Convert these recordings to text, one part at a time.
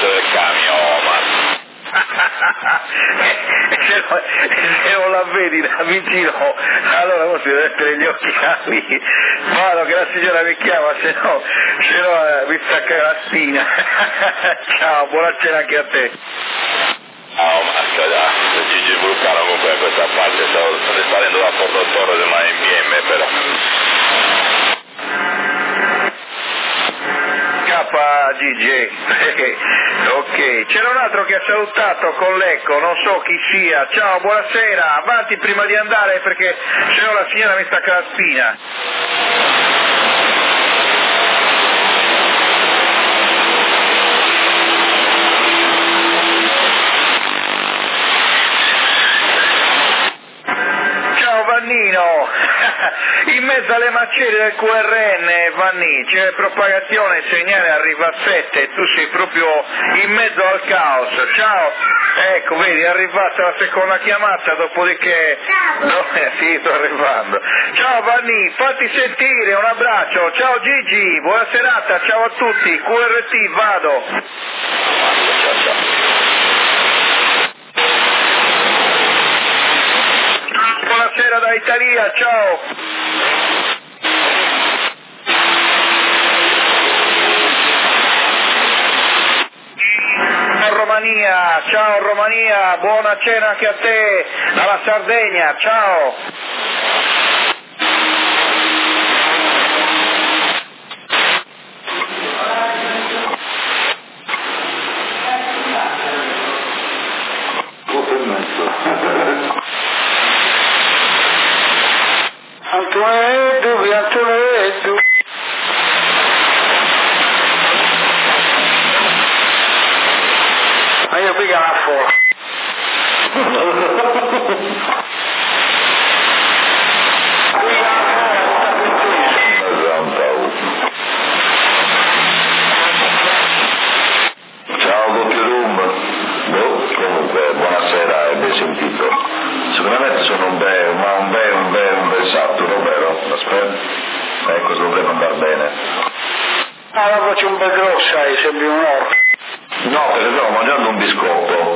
camion. Se non la vedi da vicino, allora forse deve essere gli occhiali. Vado che la signora mi chiama, se no mi stacca la spina. Ciao, buona cena anche a te. Ciao Marco, Gigi Vulcano comunque a questa parte, sto risalendo da Porto Torre del MBM però. KGG. Ok, c'era un altro che ha salutato con l'eco, non so chi sia. Ciao, buonasera, avanti prima di andare perché se no la signora mi stacca la spina. Vannino, in mezzo alle macerie del QRN, Vanni, c'è propagazione, segnale arriva a 7, tu sei proprio in mezzo al caos. Ciao, ecco, vedi, è arrivata la seconda chiamata, dopodiché... No, sì, sto arrivando. Ciao Vanni, fatti sentire, un abbraccio, ciao Gigi, buona serata, ciao a tutti, QRT, vado. Ciao, ciao. Buonasera da Italia, ciao! Ciao Romania, buona cena anche a te, alla Sardegna, ciao! Antonello. Ma io qui chiamo fuori. Ciao doppio room. Comunque buonasera e ben sentito. Secondo me sono un bel Saturno, vero? Aspetta, ecco, dovrebbe andare bene. Ah, la voce un bel grossa, sembri un orco. No, perché stavo mangiando un biscotto.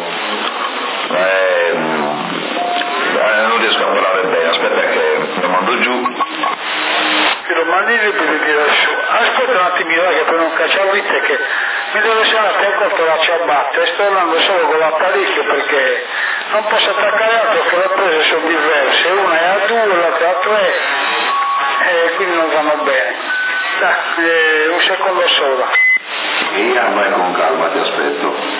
Non riesco a parlare bene, aspetta che lo mando giù. Lo mandi giù per dire su. Aspetta un attimino che poi non cacciavite che mi deve salire a corto la ciabatta e sto andando solo con l'apparecchio perché non posso attaccare altro che le prese sono diverse, una è a 2, l'altra a 3 e quindi non vanno bene. Dai, un secondo solo. Via, vai con calma, ti aspetto.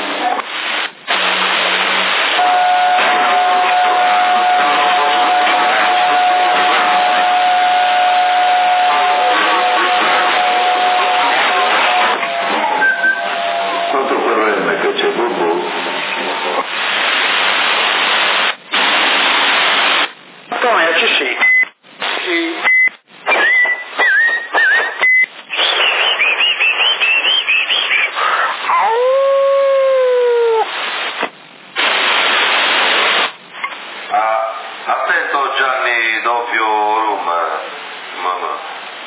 Quanto QRM che c'è, Bobo? Antonio, ci sei? Sì. Attento Gianni, doppio room. Mamma.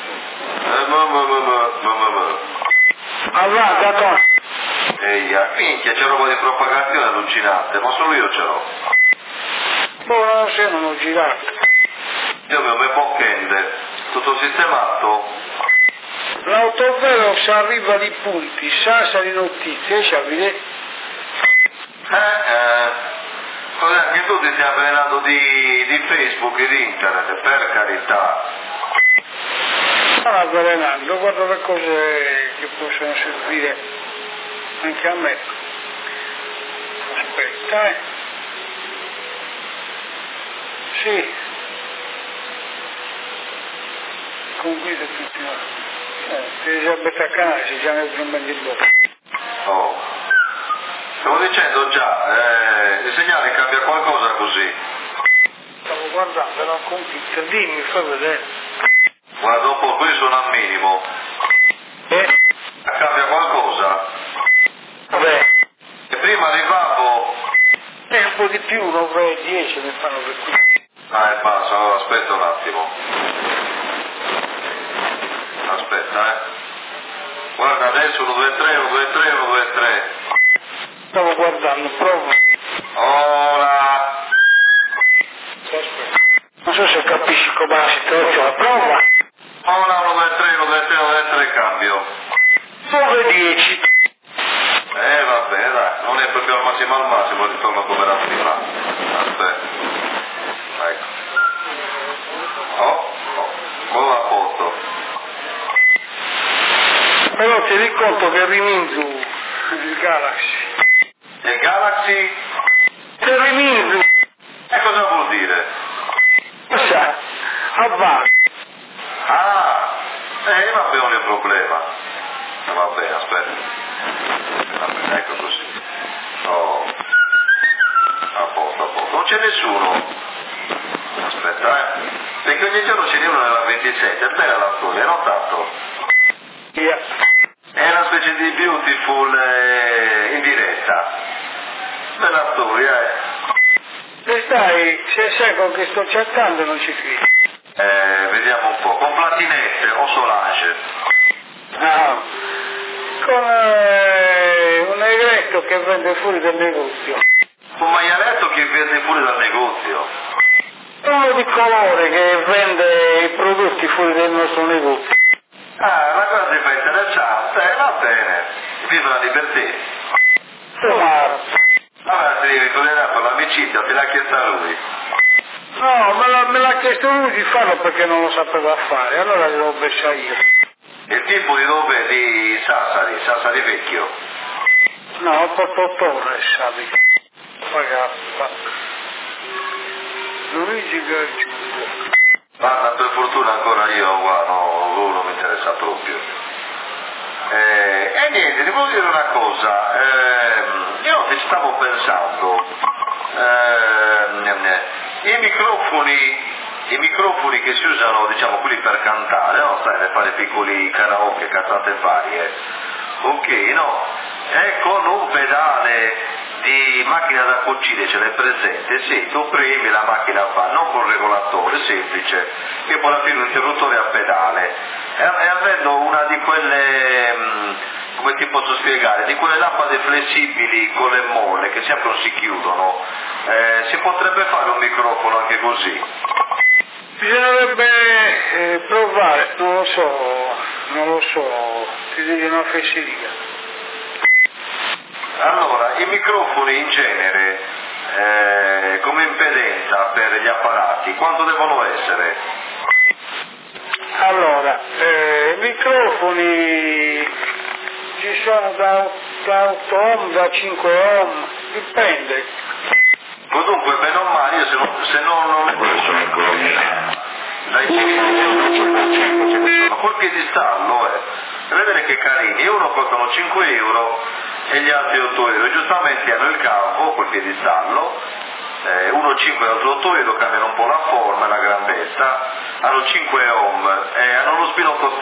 Avanti, Antonio. Eia, minchia, c'è roba di propagazione allucinante, ma solo io ce l'ho. Oh, se non ho girato. Io mi ho messo boccende, tutto sistemato. L'autovelo si arriva di punti, sasa di notizie, sapete? Cos'è? Anche tu ti stai avvelenando di Facebook e di internet, per carità. Sto avvelenando, guarda le cose che possono servire anche a me. Aspetta, Sì. Con guida tutti Elisabetta Canale si chiama il Giambani di Bocca. Oh. Stavo dicendo già, il segnale cambia qualcosa così. Stavo guardando la computer, dimmi, fai vedere. Guarda, dopo qui sono al minimo. Cambia qualcosa? Vabbè. E prima arrivavo... Un po' di più, 9 e 10 mi fanno per qui. Ah, è basso, allora aspetta un attimo. Aspetta, Guarda adesso 1, 2, 3, 1, 2, 3, 1, 2, 3. parlando, prova. Ora. Non so se capisci come la situazione, prova. Ora 1, 2, 3, 1, 2, 3, 1, 2, 3, cambio. 9-10. Va bene, dai, non è proprio al massimo, ritorno come era prima. Aspetta. Ecco. Buon a posto. Però tieni conto che riminzu il Galaxy. Il Galaxy? Che riminzu? E cosa vuol dire? Cosa? Va. Vabbè, non è un problema. Va bene, aspetta. Va bene, ecco così. A posto. Non c'è nessuno. Aspetta, perché ogni giorno ce n'è uno nella 27, è bella la storia, hai notato? Via. È una specie di Beautiful in diretta. Bella storia, Se sai con che sto chattando non ci credi. Vediamo un po', con Platinette o Solange? No, con un negretto che vende fuori dal negozio. Un maialetto che vende fuori dal negozio? Uno di colore che vende i prodotti fuori dal nostro negozio. La cosa ti fa interessante, va bene. Viva la libertà. Tommaso. Allora ti devi togliere per l'amicizia, te l'ha chiesta lui. No, me l'ha chiesto lui di farlo perché non lo sapeva fare, allora gliel'ho messo io. Il tipo di dove? Di Sassari Vecchio. No, Porto Torres, sapi. Pagappa. Luigi Gargiulo. Guarda, per fortuna ancora io, guarda, lui non mi interessa proprio. E niente, ti voglio dire una cosa, io ti stavo pensando, i microfoni che si usano, diciamo, quelli per cantare, no? Sai, per fare piccoli karaoke, cantate varie, ok, no? E con un pedale di macchina da cucire ce l'hai presente? Sì, tu premi la macchina fa, non con regolatore, semplice, che poi alla fine un interruttore a pedale. E avendo una di quelle, come ti posso spiegare, di quelle lampade flessibili con le molle che sempre non si chiudono, si potrebbe fare un microfono anche così? Bisognerebbe provare, non lo so, ti dico una fesseria. Allora, i microfoni in genere, come impedenza per gli apparati, quanto devono essere? Allora, microfoni ci sono da 8 ohm, da 5 ohm, dipende. Comunque, bene o male, io se non è questo dai 5 col piedistallo, vedere che carini, uno costano 5 euro e gli altri 8 euro, giustamente hanno il campo col piedistallo, uno 5 e l'altro 8 euro, cambiano un po' la forma e la grandezza, hanno 5 ohm, hanno uno spinotto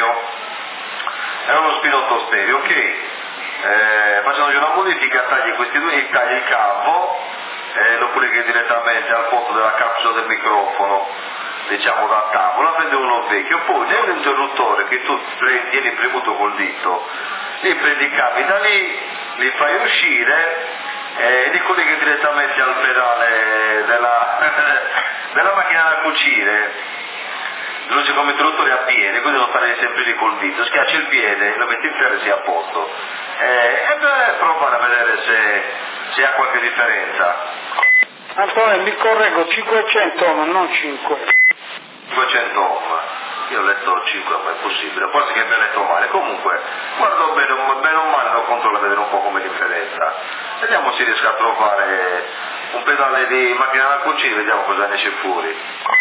stereo, che facendogli una modifica tagli questi due, tagli il capo, lo colleghi direttamente al posto della capsula del microfono, diciamo da tavola, prende uno vecchio, poi nell'interruttore che tu tieni premuto col dito, li prendi i cavi da lì, li fai uscire e li colleghi direttamente al pedale della macchina da cucire. Lo usi come interruttore a piede, quindi non stare sempre lì col dito, schiacci il piede, lo metti in terra e sei a posto. E provare a vedere se ha qualche differenza. Antonio, mi correggo, 500 ohm, non 5. 500 ohm. Io ho letto 5, ma è possibile, forse che abbia letto male. Comunque, guardo bene o male, lo controllo a vedere un po' come differenza. Vediamo se riesco a trovare un pedale di macchina da cucire, vediamo cosa ne esce fuori.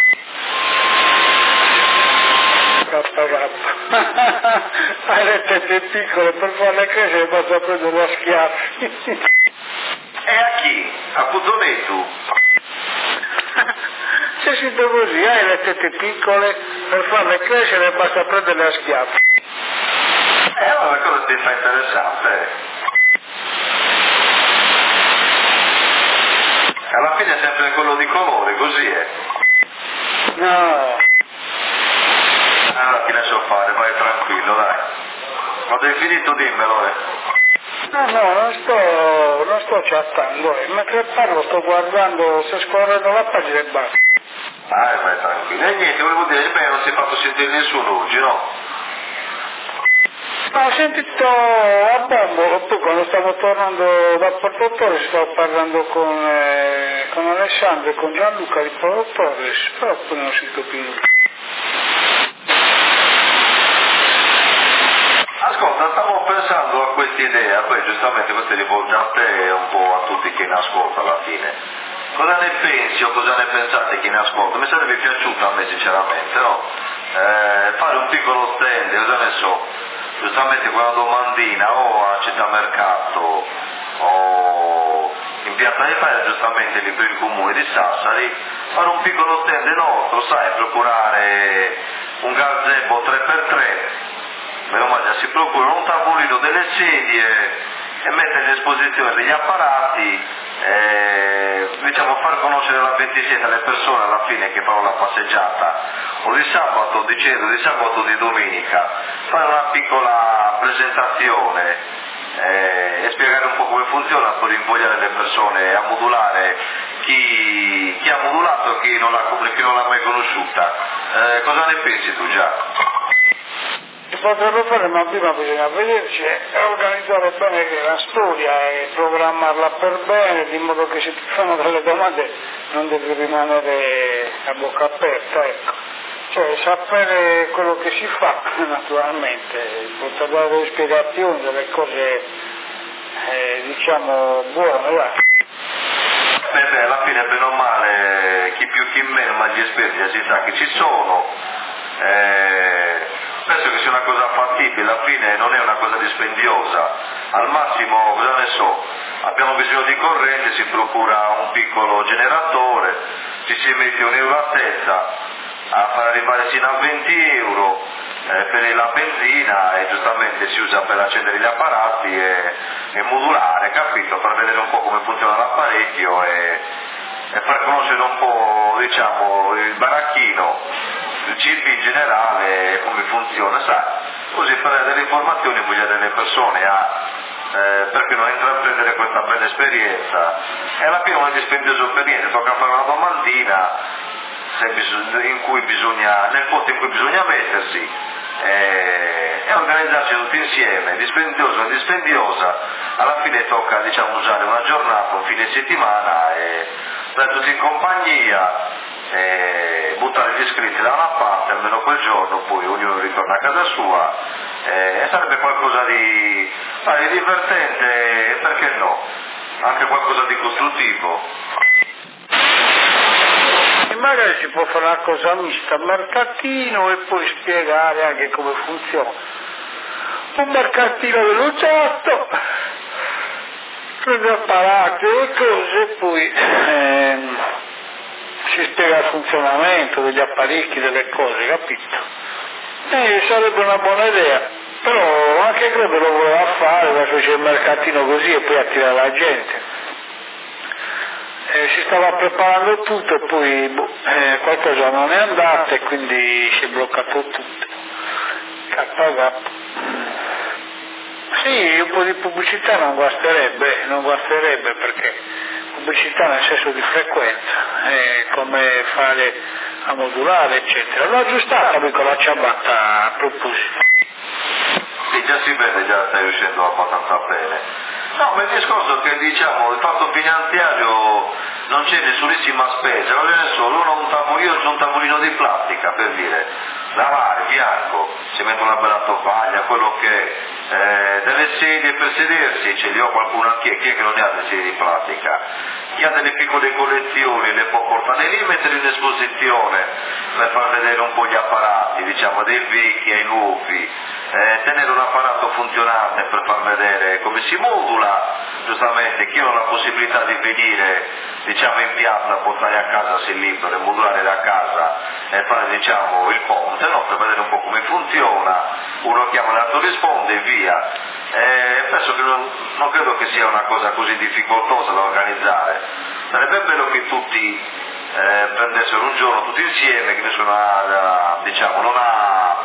Hai le tette piccole, per farle crescere basta prendere a schiaffi. E a chi? A Puzzonetto? C'è scritto così, hai le tette piccole, per farle crescere basta prenderle a schiaffi. Allora cosa ti fa interessante? Alla fine è sempre quello di colore, così è. No. Allora ti lascio fare, vai tranquillo, dai. Quando hai finito dimmelo, No, non sto chattando e mentre parlo sto guardando, sto scorrendo la pagina e basta. Ma è tranquillo. E niente, volevo dire, beh, non si è fatto sentire nessuno oggi, no? Ma ho sentito a bombo, poi quando stavo tornando dal Porto Torres stavo parlando con Alessandro e con Gianluca di Porto Torres, però poi non ho sentito più nulla. Ascolta, stavo pensando a questa idea, poi giustamente questo è rivolto a te e un po' a tutti che ne ascolta alla fine. Cosa ne pensi o cosa ne pensate chi ne ascolta? Mi sarebbe piaciuto a me sinceramente, no? Fare un piccolo stand, cosa ne so, giustamente quella domandina o a Città Mercato o in Piazza di Faia, giustamente lì per il comune di Sassari, fare un piccolo stand nostro, sai, procurare un gazebo 3x3, meno male si procura un tavolino, delle sedie e mettere in esposizione degli apparati, diciamo far conoscere la 27 alle persone alla fine che fanno la passeggiata o di sabato, di sabato o di domenica, fare una piccola presentazione e spiegare un po' come funziona per invogliare le persone a modulare chi ha modulato e chi non l'ha mai conosciuta. Cosa ne pensi tu, già? Si potrebbe fare, ma prima bisogna vederci e organizzare bene la storia e programmarla per bene, di modo che se ti fanno delle domande non devi rimanere a bocca aperta, ecco. Cioè sapere quello che si fa, naturalmente, poter dare delle spiegazioni, delle cose, diciamo, buone, va. Beh, alla fine bene o male, chi più chi meno, ma gli esperti si sa che ci sono. Penso che sia una cosa fattibile, alla fine non è una cosa dispendiosa, al massimo, cosa ne so, abbiamo bisogno di corrente, si procura un piccolo generatore, ci si mette €1 a testa a far arrivare sino a €20 per la benzina e giustamente si usa per accendere gli apparati e modulare, capito? Per vedere un po' come funziona l'apparecchio e far conoscere un po', diciamo, il baracchino, il CIP in generale, come funziona, sai, così per dare delle informazioni e vogliare le persone perché non intraprendere questa bella esperienza. E alla fine non è dispendioso per niente, tocca fare una domandina nel posto in cui bisogna mettersi e organizzarci tutti insieme, dispendiosa o dispendiosa, alla fine tocca, diciamo, usare una giornata, un fine settimana e stare tutti in compagnia e buttare gli iscritti da una parte, almeno quel giorno, poi ognuno ritorna a casa sua e sarebbe qualcosa di divertente e perché no, anche qualcosa di costruttivo. E magari si può fare una cosa mista, mercatino e poi spiegare anche come funziona. Un mercatino dell'oggetto, prende apparati e cose e poi si spiega il funzionamento degli apparecchi, delle cose, capito? Sarebbe una buona idea, però anche credo lo voleva fare, adesso c'è il mercatino così e poi attira la gente. Si stava preparando tutto e poi qualcosa non è andato e quindi si è bloccato tutto. K. Sì, un po' di pubblicità non guasterebbe perché pubblicità nel senso di frequenza, come fare a modulare eccetera. L'ho aggiustata con la ciabatta a proposito. Sì, già si vede, già stai riuscendo abbastanza bene. No, ma il discorso è che, diciamo, il fatto finanziario non c'è nessunissima spesa, non è solo io c'ho un tavolino di plastica, per dire, lavare, bianco, si mette una bella tovaglia, quello che delle sedie per sedersi, ce li ho qualcuno anche, chi è che non ne ha delle sedie di plastica? Chi ha delle piccole collezioni le può portare lì e mettere in esposizione per far vedere un po' gli apparati, diciamo, dei vecchi ai nuovi, tenere un apparato funzionante per far vedere come si modula, giustamente chi non ha la possibilità di venire, diciamo, in piazza a portare a casa se libero e modulare da casa e fare, diciamo, il ponte, no? Per vedere un po' come funziona, uno chiama l'altro risponde e via. Penso che non credo che sia una cosa così difficoltosa da organizzare. Sarebbe bello che tutti prendessero un giorno tutti insieme, che nessuno ha, diciamo, non ha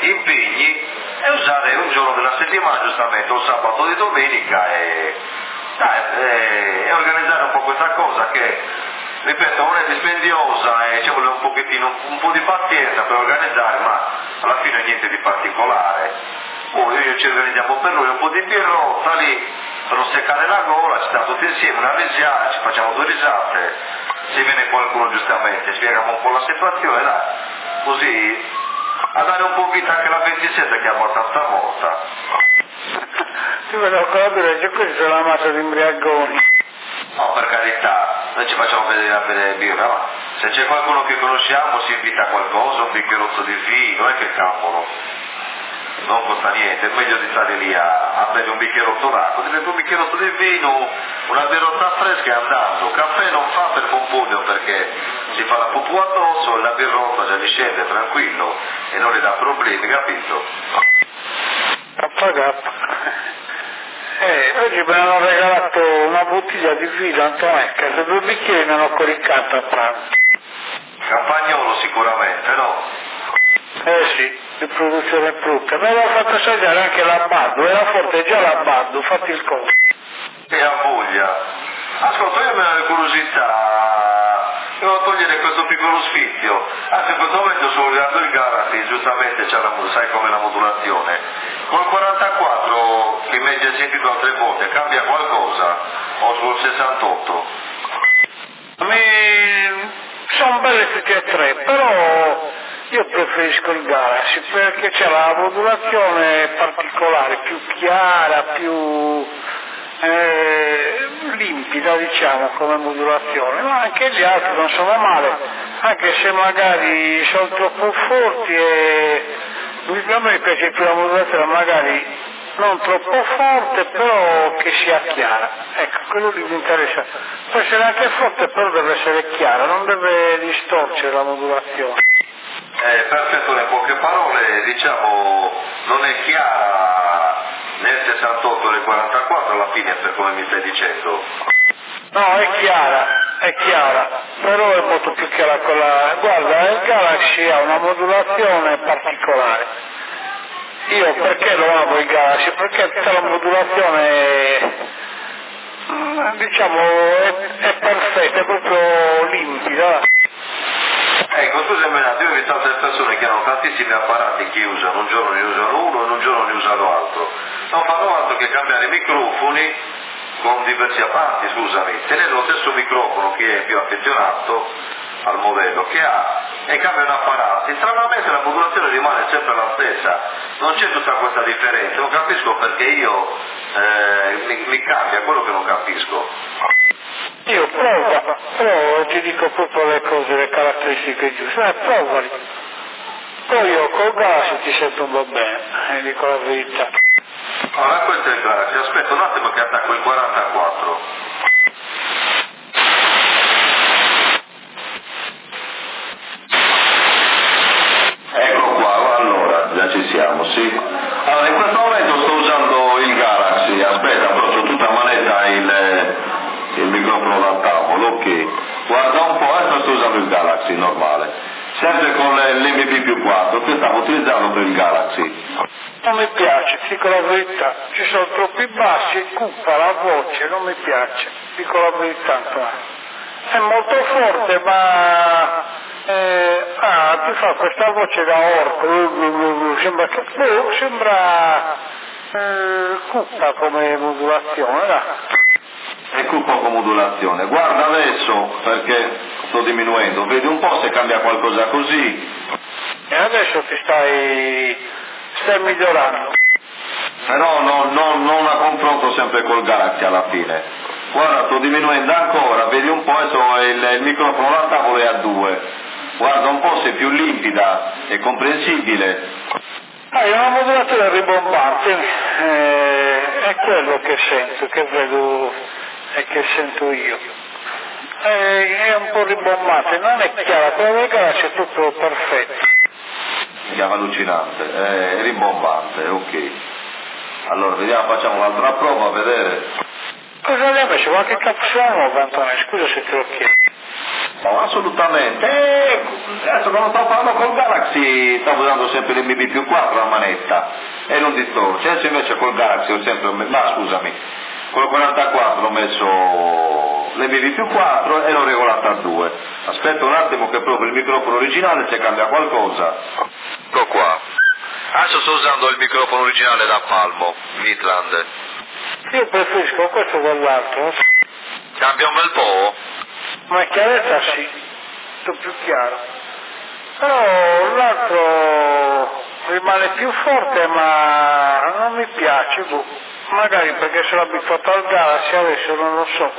impegni, e usare un giorno della settimana, giustamente, un sabato di domenica, e E organizzare un po' questa cosa che, ripeto, non è dispendiosa e ci vuole un po' di pazienza per organizzare, ma alla fine niente di particolare. Poi ci organizziamo per lui un po' di birrotta lì per non seccare la gola, ci stiamo tutti insieme, una risiana, ci facciamo 2 risate, se viene qualcuno giustamente spieghiamo un po' la situazione, dai, così a dare un po' vita anche la 27 che è abbastanza morta. Io vedo ancora dire, questi sono la massa di imbriagoni. No, per carità, noi ci facciamo vedere a bere birra, ma se c'è qualcuno che conosciamo si invita a qualcosa, un bicchierotto di vino, che cavolo, non costa niente, è meglio di stare lì a bere un bicchierotto d'acqua, ti bevi un bicchierotto di vino, una birrotta fresca e andando, caffè non fa per pompugno perché si fa la pupù addosso e la birrotta già gli scende tranquillo e non gli dà problemi, capito? Oggi mi hanno regalato una bottiglia di vino Antonecca, se 2 bicchieri mi hanno coricato a pranzo. Campagnolo sicuramente, no? Sì, di produzione frutta. Me l'ho fatto assaggiare anche l'Abbaddo, era forte già l'Abbaddo, fatti il conto. E ha voglia. Ascolta, io mi ho curiosità, devo togliere questo piccolo sfizio. Anzi, in questo momento sto guardando il Galaxy, giustamente c'è sai come la modulazione. Col 44, che mi hai già sentito altre volte, cambia qualcosa? O sul 68? Sono belle tutte e 3, però io preferisco il Galaxy perché c'è la modulazione particolare, più chiara, più limpida, diciamo, come modulazione, ma anche gli altri non sono male, anche se magari sono troppo forti e a me piace più la modulazione magari non troppo forte, però che sia chiara. Ecco, quello lì mi interessa. Può essere anche forte, però deve essere chiara, non deve distorcere la modulazione. Perfetto, in poche parole, diciamo, non è chiara nel 68 e nel 44 alla fine, per come mi stai dicendo. No, è chiara, però è molto più chiara quella. Guarda, il Galaxy ha una modulazione particolare. Io perché lo amo il Galaxy? Perché tutta la modulazione diciamo è perfetta, è proprio limpida. Ecco, scusa Menato, io ho visto altre persone che hanno tantissimi apparati che usano, un giorno ne usano uno e un giorno ne usano altro. Non fanno altro che cambiare i microfoni con diversi apparati, scusami, tenere lo stesso microfono che è più affezionato al modello che ha e cambiano apparati. Stranamente la modulazione rimane sempre la stessa, non c'è tutta questa differenza, non capisco perché io mi cambia, quello che non capisco. Io provo, ti dico proprio le cose, le caratteristiche giuste, provali. Poi io col Galaxy ti sento un po' bene, dico la verità. Allora questo è il Galaxy, aspetta un attimo che attacco il 44. Ecco qua, allora, già ci siamo, sì. Allora, in questo momento sto usando il Galaxy, aspetta, approccio tutta manetta il microfono dal tavolo, ok. Guarda un po', adesso sto usando il Galaxy normale. Sempre con l'MB+4, che stavo utilizzando per il Galaxy. Non mi piace, dico la verità, ci sono troppi bassi, cupa la voce, non mi piace, dico la verità. È molto forte, ma ti fa questa voce da orco, sembra cupa come modulazione, là. È cupa come modulazione, guarda adesso, perché sto diminuendo, vedi un po' se cambia qualcosa così. E adesso ti stai migliorando. Però non a confronto sempre col Galaxy alla fine. Guarda, sto diminuendo ancora, vedi un po', adesso il microfono da tavolo è a 2. Guarda un po' se è più limpida e comprensibile. È una modulazione ribombante, è quello che sento, che vedo e che sento io. È un po' ribombante, non è chiara, quella del Galaxy è tutto perfetto. È allucinante, è rimbombante, ok. Allora, vediamo, facciamo un'altra prova a vedere. Cosa le ha messo? Qualche capsula nuova, Antonio? Scusa se te lo chiedo. No, assolutamente. Adesso quando stavo parlando col Galaxy stavo usando sempre l'MB+4 la manetta e non distorce. Adesso invece col Galaxy ho sempre, ma scusami, quello 44 l'ho messo le MV più 4 e l'ho regolato a 2. Aspetta un attimo che proprio il microfono originale se cambia qualcosa. Ecco qua. Adesso sto usando il microfono originale da Palmo, Midland. Io preferisco questo dall'altro. Cambia un bel po'? Ma chiarezza sì, tutto più chiaro. Però l'altro rimane più forte ma non mi piace, magari perché sono abituato al Galaxy, adesso non lo so.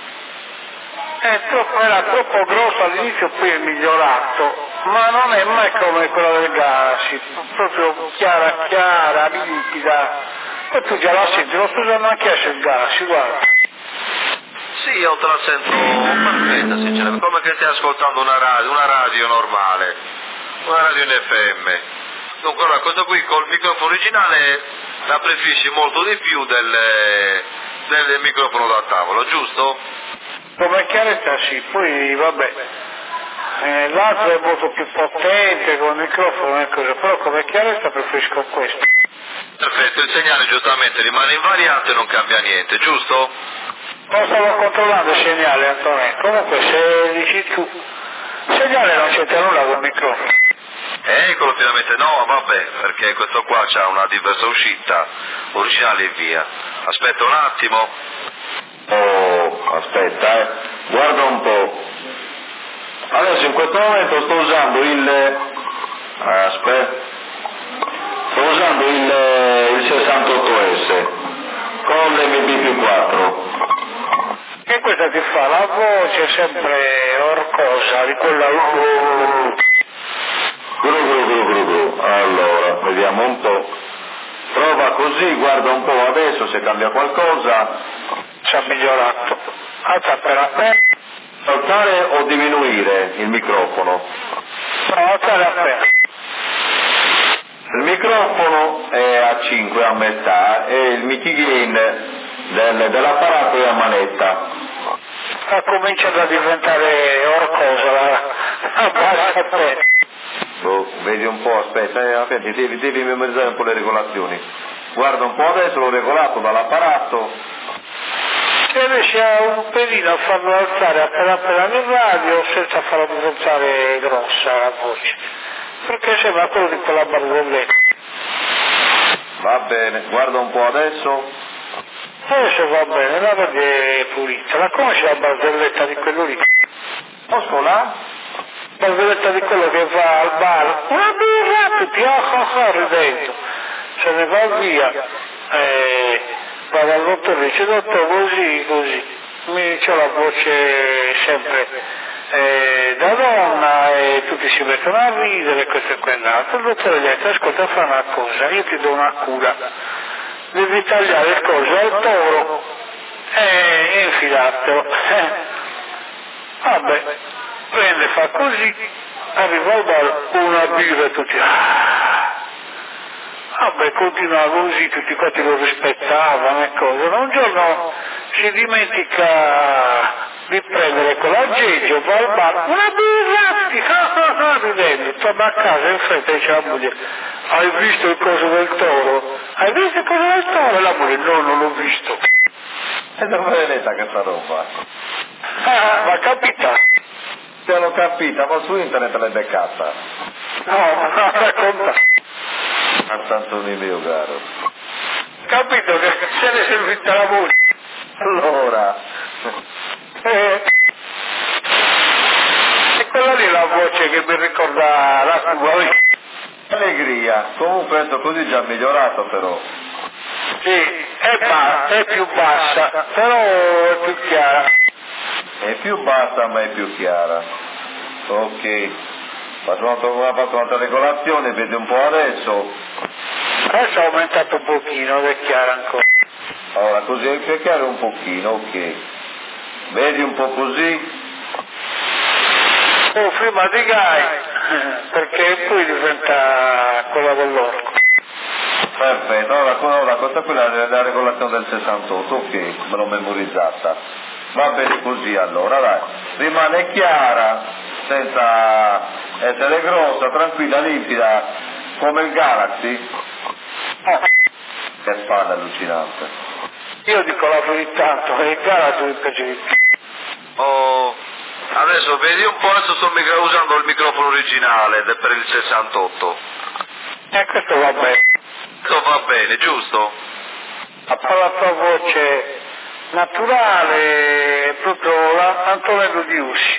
Era troppo grosso all'inizio, poi è migliorato, ma non è mai come quello del Galaxy, proprio chiara, limpida. E tu già la senti, lo sto usando anche adesso il Galaxy, guarda. Sì, io te la sento perfetta, sinceramente, come che stai ascoltando una radio normale, una radio in FM. Dunque, allora, questo qui col microfono originale la preferisci molto di più del microfono da tavolo, giusto? Come chiarezza sì, poi vabbè, l'altro è molto più potente con il microfono e cose, però come chiarezza preferisco questo. Perfetto, il segnale giustamente rimane invariato e non cambia niente, giusto? Lo stavo controllando il segnale, Antonio. Comunque se dici tu, il segnale non c'entra nulla col microfono. Eccolo, finalmente no, vabbè, perché questo qua c'ha una diversa uscita, originale e via. Aspetta un attimo. Oh, aspetta, guarda un po'. Adesso in questo momento sto usando il 68S con l'MB più 4. E questa ti fa la voce sempre orcosa di quella. Allora, vediamo un po'. Prova così, guarda un po' adesso se cambia qualcosa. Ci ha migliorato. Alza per appena. Alzare o diminuire il microfono? No, alzare appena. Il microfono è a 5 a metà e il mic gain dell'apparato è a manetta. Comincia a diventare orcosa, abbassa a te. Vedi un po', aspetta, devi memorizzare un po' le regolazioni. Guarda un po' adesso, l'ho regolato dall'apparato. Se riesci un pelino a farlo alzare appena nel radio senza farlo diventare grossa la voce, perché sembra quello di quella barzelletta. Va bene, guarda un po' adesso. Adesso va bene, la vedi è pulita. La conosci la barzelletta di quello lì? Oscola? Barzelletta di quello che va al bar, una birra, tutti ridendo, se ne va via, va dal dottore e dice: dottore, così, c'ho la voce sempre da donna e tutti si mettono a ridere, questo e quell'altro. Il dottore gli ha detto: ascolta, fa una cosa, io ti do una cura, devi tagliare il coso al toro e infilartelo. Vabbè, prende, fa così, arriva al bar, una birra e tutti. Vabbè, continua così, tutti quanti lo rispettavano e cose. Un giorno si dimentica di prendere quell'aggeggio, va al bar, una birra, ridendo, torna a casa in fretta e dice alla moglie: hai visto il coso del toro? Hai visto il coso del toro? E la moglie: no, non l'ho visto. E dove l'hai letta questa roba? Ma capita. Te l'ho capita, ma su internet l'hai beccata. No, racconta. Antoni mio caro. Capito che se ne è servita la voce. Allora. E quella lì è la voce che mi ricorda la tua. Allegria. Comunque questo così già migliorato però. Sì, è più bassa, però è più chiara. È più bassa ma è più chiara. Ok. Faccio un'altra regolazione, vedi un po' adesso. Adesso ha aumentato un pochino, è chiara ancora. Allora, così è più chiaro un pochino, ok. Vedi un po' così? Oh, prima di Gai, perché poi diventa quella dell'orco. Perfetto, allora questa qui è la regolazione del 68, ok, me l'ho memorizzata. Va bene così allora, dai. Rimane chiara, senza essere grossa, tranquilla, limpida, come il Galaxy. Che spada allucinante. Io dico la verità, Antonio, il Galaxy mi piace di più. Oh, adesso vedi un po', adesso sto usando il microfono originale per il 68. Questo va bene. Questo va bene, giusto? Ha parlato a voce naturale, proprio Antonello Di Usci.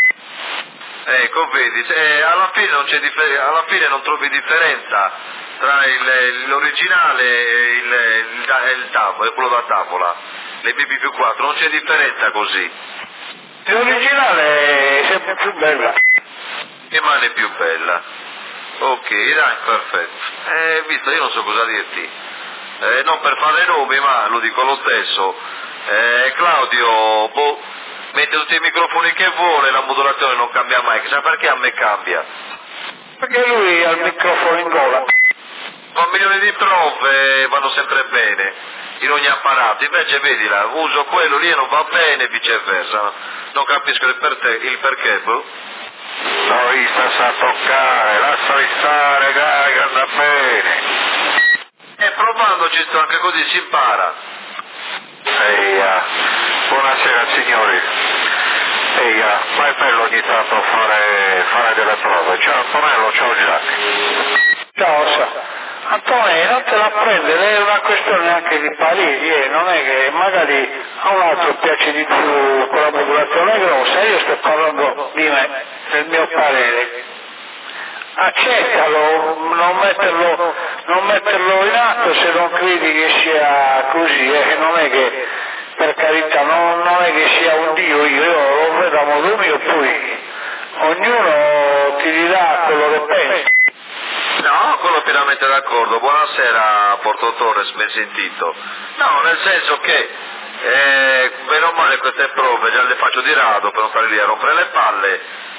Ecco, vedi, alla fine non trovi differenza tra l'originale e il tavolo, e quello da tavola, le BB+4, non c'è differenza così. L'originale è sempre più bella. Rimane più bella. Ok, dai, perfetto. Visto, io non so cosa dirti. Non per fare nomi, ma lo dico lo stesso. Claudio, mette tutti i microfoni che vuole, la modulazione non cambia mai, chissà perché a me cambia. Perché lui ha il microfono in gola. Fa milioni di prove, vanno sempre bene, in ogni apparato, invece vedila, uso quello lì e non va bene e viceversa. Non capisco il perché, boh. Noi sta a toccare, lasciali stare, dai, che anda bene. E provandoci sto anche così si impara. Eia, buonasera signori. Eia, ma è bello ogni tanto fare delle prove. Ciao Antonello, ciao Gianni. Ciao, Antonio, non te la prendere, è una questione anche di pareri, non è che magari a un altro piace di più quella modulazione grossa, io sto parlando di me, del mio parere. Accettalo, non metterlo in atto se non credi che sia così, non è che, per carità, non è che sia un Dio, io lo vedo a modo mio, poi ognuno ti dirà quello che pensa. No, quello pienamente d'accordo. Buonasera Porto Torres, ben sentito. No, nel senso che bene o male queste prove già le faccio di rado per non stare lì a rompere le palle.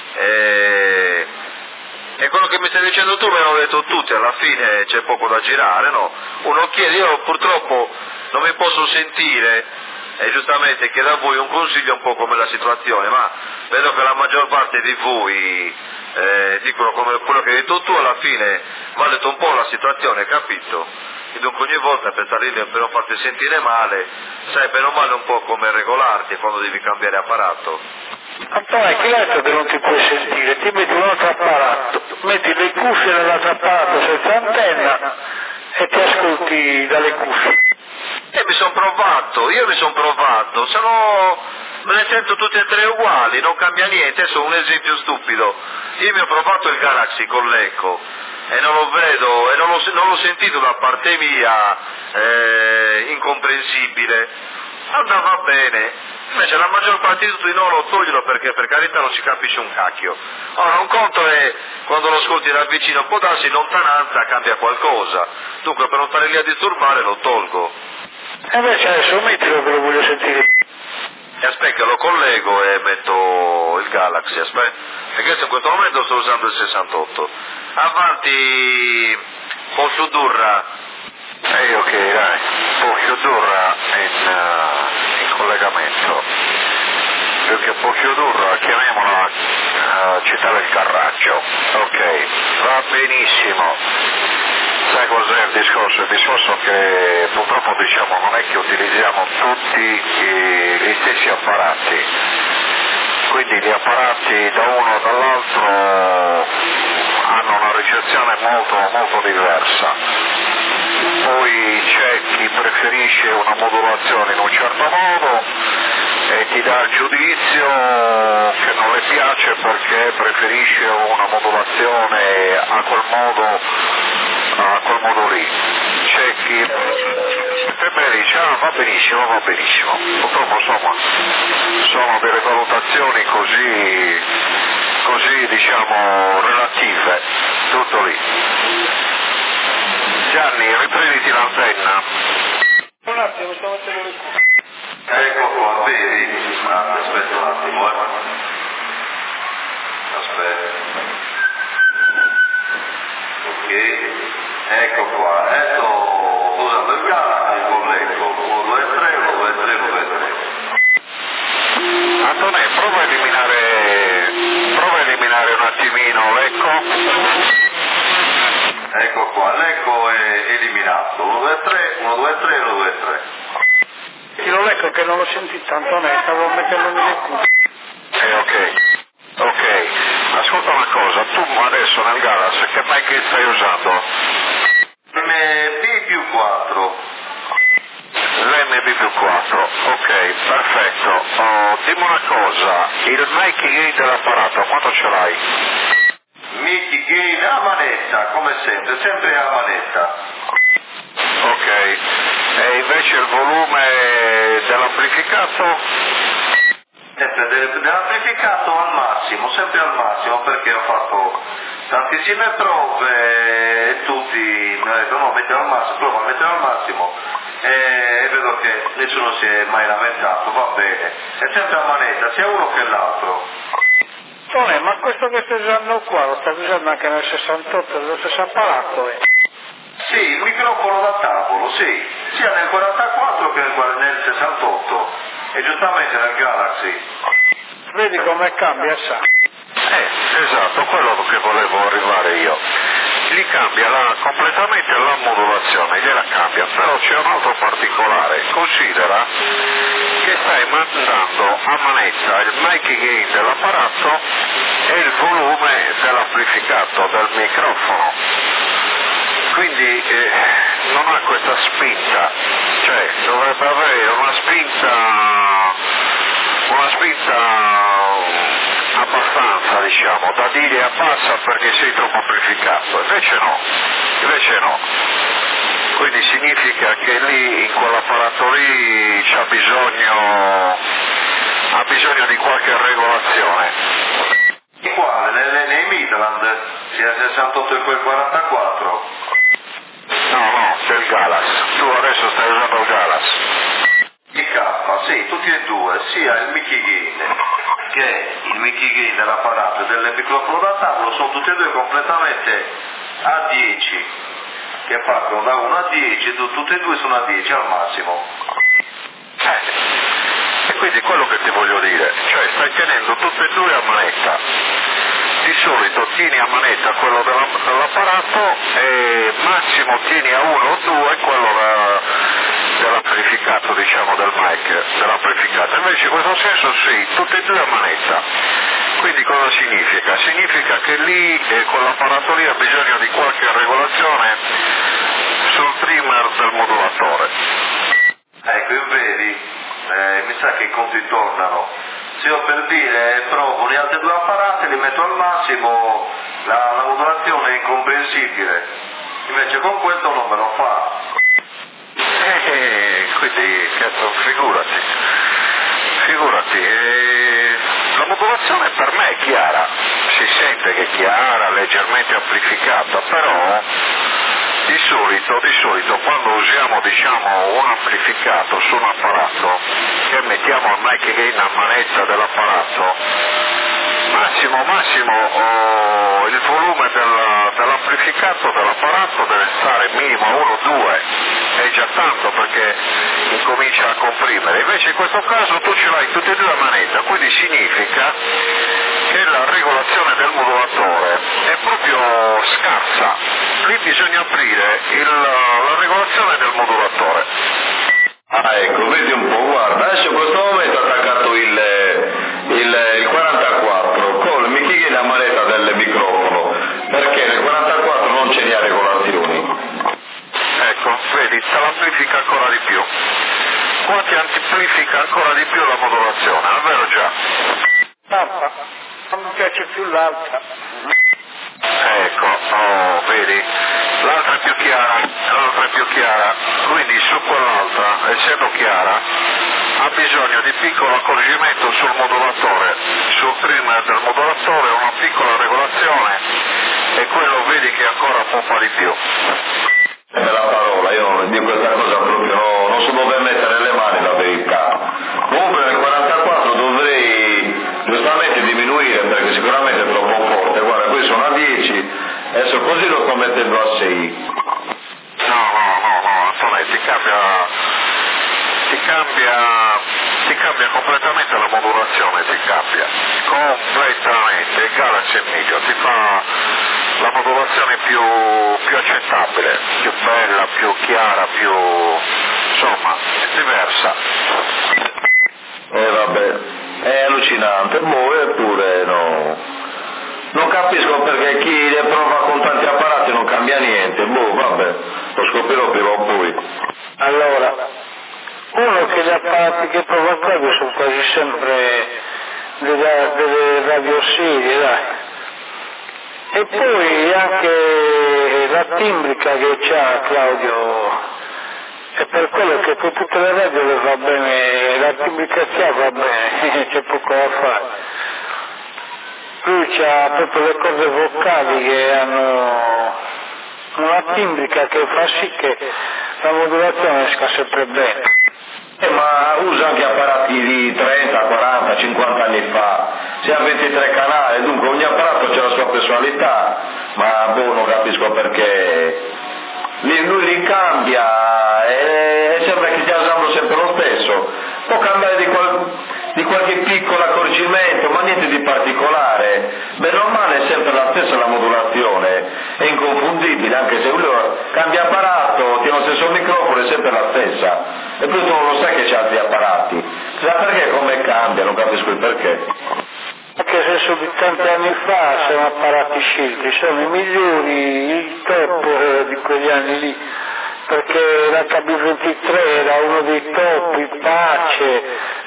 E quello che mi stai dicendo tu me l'hanno detto tutti, alla fine c'è poco da girare, no? Uno chiede, io purtroppo non mi posso sentire e giustamente chiedo a voi un consiglio un po' come la situazione, ma vedo che la maggior parte di voi dicono come quello che hai detto tu, alla fine va detto un po' la situazione, capito? E dunque ogni volta per stare lì per non farti sentire male, sai bene o male un po' come regolarti quando devi cambiare apparato. Antonio, chi l'ha detto che non ti puoi sentire? Ti metti un altro apparato, metti le cuffie nell'altro apparato senza antenna e ti ascolti dalle cuffie. Io mi sono provato, me ne sento tutte e tre uguali, non cambia niente. Adesso un esempio stupido, io mi ho provato il Galaxy con l'Eco e non lo vedo e non l'ho sentito da parte mia incomprensibile, andava bene, invece la maggior parte di tutti no, toglierlo perché per carità non si capisce un cacchio. Ora un conto è quando lo ascolti da vicino, può darsi in lontananza cambia qualcosa, dunque per non stare lì a disturbare lo tolgo. E invece adesso mettilo che lo voglio sentire. E aspetta che lo collego e metto il Galaxy, aspetta, perché in questo momento sto usando il 68. Avanti, posso durra. Ok, dai, Pochiodurra in collegamento. Più che Pochiodurra, chiamiamola Città del Carraccio. Ok, va benissimo. Sai cos'è il discorso? Il discorso che purtroppo diciamo non è che utilizziamo tutti gli stessi apparati, quindi gli apparati da uno o dall'altro hanno una ricezione molto molto diversa. Poi c'è chi preferisce una modulazione in un certo modo e ti dà il giudizio che non le piace perché preferisce una modulazione a quel modo lì. C'è chi dice va benissimo, purtroppo insomma sono delle valutazioni così diciamo relative, tutto lì. Gianni, riprenditi l'antenna. Un attimo, sto mettendo le cuffie. Ecco qua, vedi? Aspetta un attimo, Aspetta. Ok, ecco qua, sto usando il Galaxy con l'Eco, 1, 2, 3, 1, 2, 3, 1, 2, 3. Antonio, prova a eliminare un attimino l'Eco. Ecco qua, l'Eco è eliminato, 1, 2, 3, 1, 2, 3, 1, 2, 3. che non lo senti tanto netto, stavo mettendomi le cuffie. Ok, ascolta una cosa, tu adesso nel Galas che mic stai usando? MB+4. L'MB+4, ok, perfetto. Dimmi una cosa, il mic gain dell'apparato quanto ce l'hai? Mic gain a manetta, come sempre a manetta. Ok, e invece il volume dell'amplificato? Dell'amplificato al massimo, sempre al massimo, perché ho fatto tantissime prove e tutti mi hanno detto no, mettere al massimo, prova a mettere al massimo e vedo che nessuno si è mai lamentato, va bene, è sempre a manetta, sia uno che l'altro. Tone, ma questo che stai usando qua lo stai usando anche nel 68, dello stesso apparato? Sì, il microfono da tavolo, sì, sia nel 44 che nel 68 e giustamente nel Galaxy. Vedi come cambia, sa? Esatto, quello che volevo arrivare io. Gli cambia completamente la modulazione, gliela cambia, però c'è un altro particolare. Considera che stai mandando a manetta il mic gain dell'apparato e il volume dell'amplificato del microfono. Quindi non ha questa spinta, cioè dovrebbe avere una spinta abbastanza, diciamo, da dire abbassa perché sei troppo amplificato, invece no. Quindi significa che lì in quell'apparato lì ha bisogno di qualche regolazione. Quale? Nei Midland, sia il 68 e quel 44? No, del Galas. Tu adesso stai usando il Galas. Il K, sì, tutti e due, sia il Mickey Gain che il Mickey Gain dell'apparato e del microfono da tavolo sono tutti e due completamente a 10, che partono da 1 a 10, tutti e due sono a 10 al massimo. E quindi quello che ti voglio dire, cioè stai tenendo tutti e due a manetta. Di solito tieni a manetta quello dell'apparato e massimo tieni a 1 o 2 quello dell'amplificato, diciamo, del mic, dell'amplificato. Invece in questo senso sì, tutti e due a manetta. Quindi cosa significa? Significa che lì quell'apparato lì ha bisogno di qualche regolazione sul trimmer del modulatore. Ecco, vedi, mi sa che i conti tornano. Se io per dire provo gli altri due apparati, li metto al massimo, la modulazione è incomprensibile, invece con questo non me lo fa. Quindi, cazzo, figurati, la modulazione per me è chiara, si sente che è chiara, leggermente amplificata, però di solito quando usiamo, diciamo, un amplificato su un apparato, che mettiamo il mic gain a manetta dell'apparato, massimo il volume dell'amplificato dell'apparato deve stare minimo a 1-2, è già tanto perché incomincia a comprimere, invece in questo caso tu ce l'hai tutti e due a manetta, quindi significa che la regolazione del modulatore è proprio scarsa, lì bisogna aprire la regolazione del modulatore. Ah, ecco, vedi un po', guarda, adesso in questo momento ho attaccato il 44 con il Mickey Gain a manetta del microfono, perché nel 44 non c'è le regolazioni. Ecco, vedi, te l'amplifica ancora di più. Qua ti amplifica ancora di più la modulazione, è vero già? Papà, non mi piace più l'altra. Ecco, vedi, l'altra è più chiara, quindi su quell'altra, essendo chiara, ha bisogno di piccolo accorgimento sul modulatore, sul trimmer del modulatore, una piccola regolazione e quello vedi che ancora pompa di più. È bella parola, io di questa cosa proprio non so dove mettere le mani, la verità. Comunque nel 44 dovrei giustamente diminuire perché sicuramente è troppo forte, guarda, qui sono a 10, adesso così lo sto mettendo a 6. No, Antonio, ti cambia completamente la modulazione, completamente, il Galaxy è meglio, ti fa la modulazione più accettabile, più bella, più chiara, insomma, diversa. allucinante, eppure no. Non capisco perché chi le prova con tanti apparati non cambia niente, vabbè, lo scoprirò prima o poi. Allora, uno che gli apparati che prova proprio sono quasi sempre delle radioserie, dai. E poi anche la timbrica che c'ha Claudio, è per quello che con tutte le radio le va bene, la timbrica che va bene, c'è poco da fare. Lui c'ha proprio le corde vocali che hanno una timbrica che fa sì che la modulazione esca sempre bene. Ma usa anche apparati di 30, 40, 50 anni fa, si ha 23 canali, dunque ogni apparato c'ha la sua personalità, ma non capisco perché lui li cambia e sembra che stia usando sempre lo stesso, può cambiare di qualche piccolo accorgimento, ma niente di particolare, bene o male è sempre la stessa la modulazione, è inconfondibile, anche se lui cambia apparato, tiene lo stesso microfono, è sempre la stessa, e poi tu non lo sai che c'ha altri apparati, sa perché come cambia, non capisco il perché. Anche se sono di tanti anni fa sono apparati scelti, sono i migliori, il top di quegli anni lì, perché l'HB23 era uno dei top, il Pace,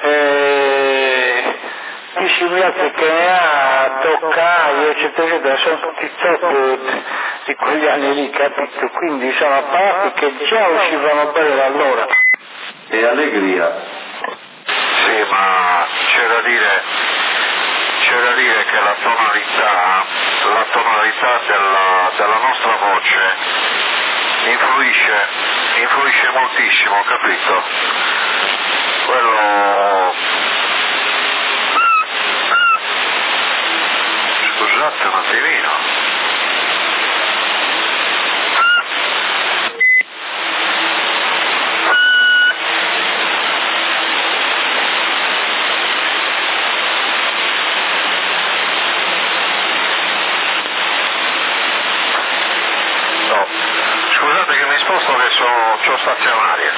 tantissimi altri che ne ha, Toccai, eccetera, eccetera, sono tutti top di quegli anni lì, capito? Quindi sono apparati che già uscivano bene da allora. E allegria. Sì, ma c'è da dire che la tonalità della nostra voce influisce moltissimo, capito? Quello... Scusate un attimino. Scusate che mi sposto che c'ho stazionaria.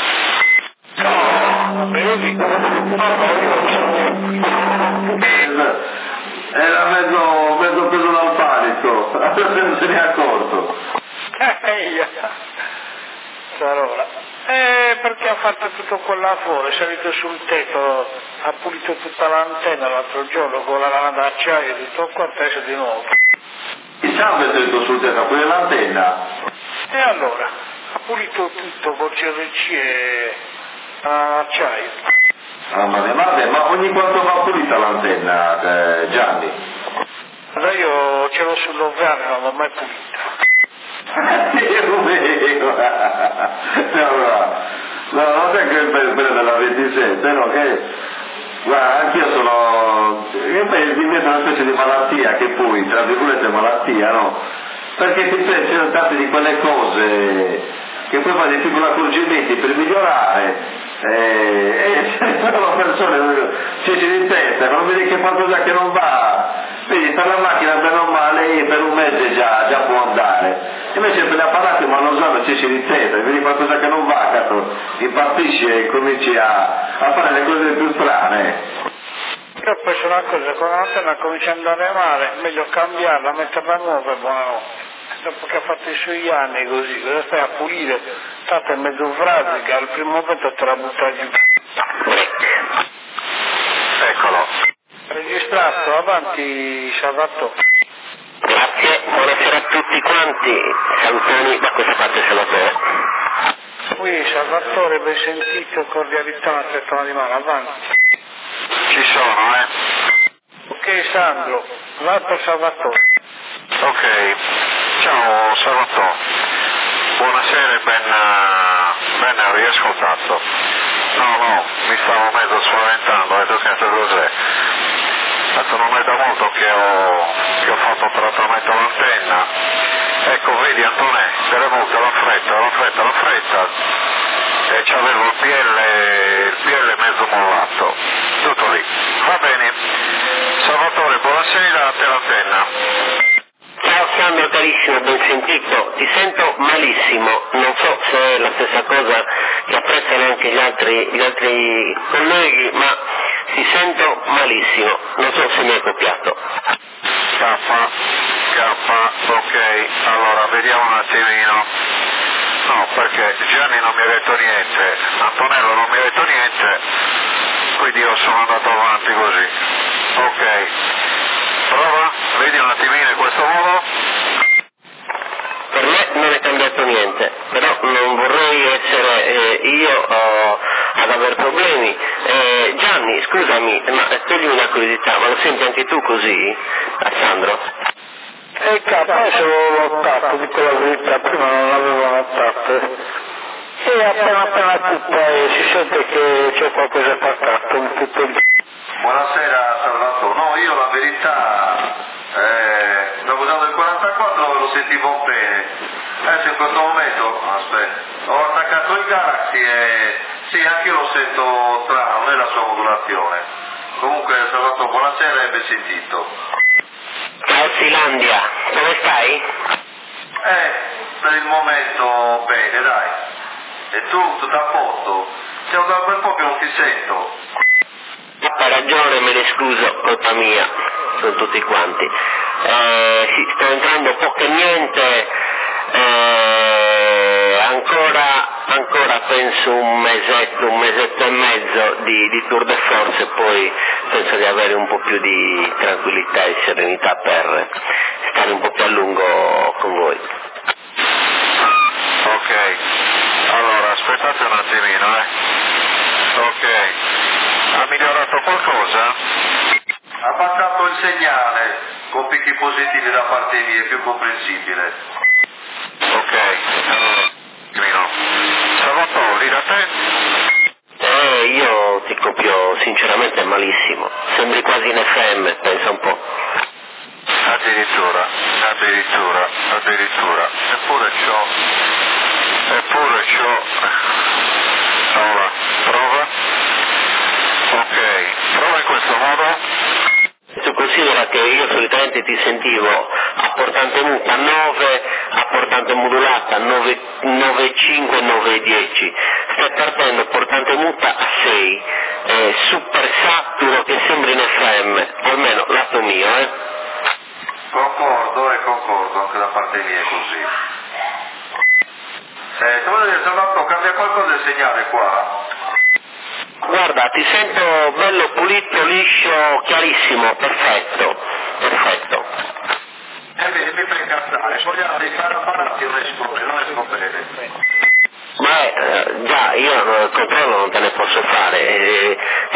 Era mezzo preso dal panico, non se ne è accorto. Allora, perché ha fatto tutto quella fuori, è salito sul tetto, ha pulito tutta l'antenna l'altro giorno con la lana d'acciaio, tutto qua, adesso di nuovo. Chissà ha detto sul tetto, quella è l'antenna. E allora, ha pulito tutto con CRC e acciaio. Ah, ma ogni quanto va pulita l'antenna, Gianni? Allora io ce l'ho sull'ovale, non l'ho mai pulita. No, non è che il bene della 27, no, che guarda, anch'io sono, io penso invece una specie di malattia, che poi, tra virgolette malattia, no? Perché ti pensi a tante di quelle cose che poi fai dei piccoli accorgimenti per migliorare, e sono persone ci di testa, non vedi che qualcosa che non va, vedi per la macchina bene o male per un mese già può andare, invece per gli apparati ma non usano ci di testa, vedi qualcosa che non va, cazzo, impazzisci e cominci a fare le cose più strane. Io ho preso una cosa, quando l'antenna comincia ad andare male, meglio cambiarla, metterla nuova e buonanotte. Dopo che ha fatto i suoi anni così, cosa stai a pulire? Tanto è mezzo fradica, al primo momento te la butta giù. Eccolo. Registrato, avanti Salvatore. Grazie, buonasera a tutti quanti, salutoni da questa parte Salvatore. Qui Salvatore, ben sentito, cordialità, una stretto di mano, avanti. Ci sono, Ok Sandro, l'altro Salvatore. Ok, ciao Salvatore, buonasera e ben riascoltato. No, mi stavo mezzo spaventando, ho detto che cos'è. Non è da molto che ho fatto trattamento all'antenna. Ecco, vedi Antonè, delle volte la fretta, e c'avevo il PL mezzo mollato, tutto lì. Va bene, Salvatore, buonasera, a te l'antenna. Ciao Sandro carissimo, ben sentito, ti sento malissimo, non so se è la stessa cosa che apprezzano anche gli altri colleghi, ma ti sento malissimo, non so se mi hai copiato. Ok, allora vediamo un attimino. No, perché Gianni non mi ha detto niente, Antonello non mi ha detto niente, quindi io sono andato avanti così. Ok, prova, vedi un attimino in questo modo. Per me non è cambiato niente, però non vorrei essere io ad aver problemi. Gianni, scusami, ma togli una curiosità, ma lo senti anche tu così, Alessandro? Adesso l'ho notato, dico la verità, prima non l'avevo notato. E appena tutta si sente che c'è qualcosa attaccato in tutto il... Buonasera Salvatore, no, io la verità, stavo usando il 44 lo sentivo bene, adesso in questo momento, aspetta, ho attaccato il Galaxy e sì, anche io lo sento strano, non è la sua modulazione. Comunque Salvatore, buonasera e ben sentito. Ciao Silandia, come stai? Per il momento bene, dai. E tu, tutto a posto? C'è un bel po' che non ti sento. Hai ragione, me ne scuso, colpa mia, sono tutti quanti. Sì, sto entrando poco e niente, ancora penso un mesetto e mezzo di tour de force e poi penso di avere un po' più di tranquillità e serenità per stare un po' più a lungo con voi. Ok, allora aspettate un attimino, Ok, ha migliorato qualcosa? Ha abbassato il segnale con picchi positivi da parte mia, è più comprensibile. Ok, allora, Salvatore, da te? Io ti copio sinceramente malissimo, sembri quasi in FM, pensa un po'. Addirittura, eppure ciò, allora, prova, ok, prova in questo modo. Tu considera che io solitamente ti sentivo a portante muta 9, a portante modulata 9,5, 9,10, stai partendo portante muta a 6, super saturo che sembra in FM, almeno lato mio, Concordo, anche da parte mia è così. Ti voglio dire, Salvatore, cambia qualcosa il segnale qua? Guarda, ti sento bello pulito, liscio, chiarissimo, perfetto. Mi fai incazzare, vogliamo fare apparati non esco bene. Ma già, io il controllo non te ne posso fare,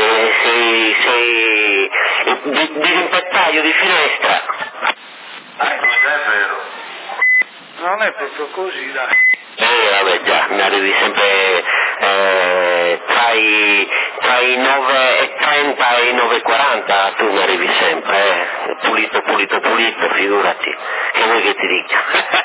sei di rimpettaio di finestra. Non è vero. Non è proprio così, dai. Vabbè già, mi arrivi sempre tra i 9,30 e i 9,40, tu mi arrivi sempre, pulito, figurati, che vuoi che ti dica?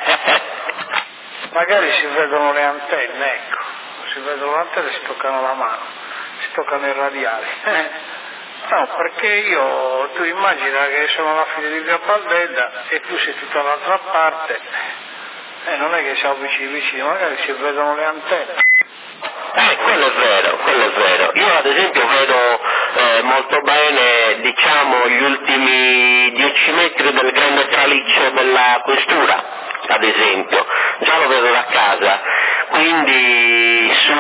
Magari si vedono le antenne, ecco. Si vedono le antenne e si toccano la mano, si toccano i radiali. No, perché tu immagina che sono alla fine di via Baldeda e tu sei tutta dall'altra parte, non è che siamo vicini, magari si vedono le antenne. Quello è vero. Io ad esempio vedo molto bene, diciamo, gli ultimi 10 metri del grande traliccio della questura, ad esempio, già lo vedo da casa, quindi su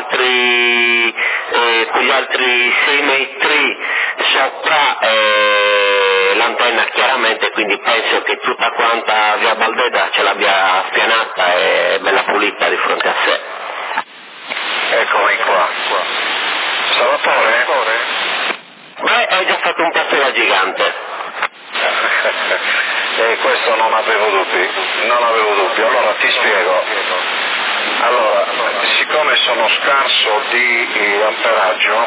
quegli altri 6 metri sopra l'antenna chiaramente, quindi penso che tutta quanta via Baldeda ce l'abbia spianata e bella pulita di fronte a sé. Eccomi qua. Salvatore? Beh, hai già fatto un passo da gigante. Questo non avevo dubbi, allora ti spiego. Allora, siccome sono scarso di amperaggio,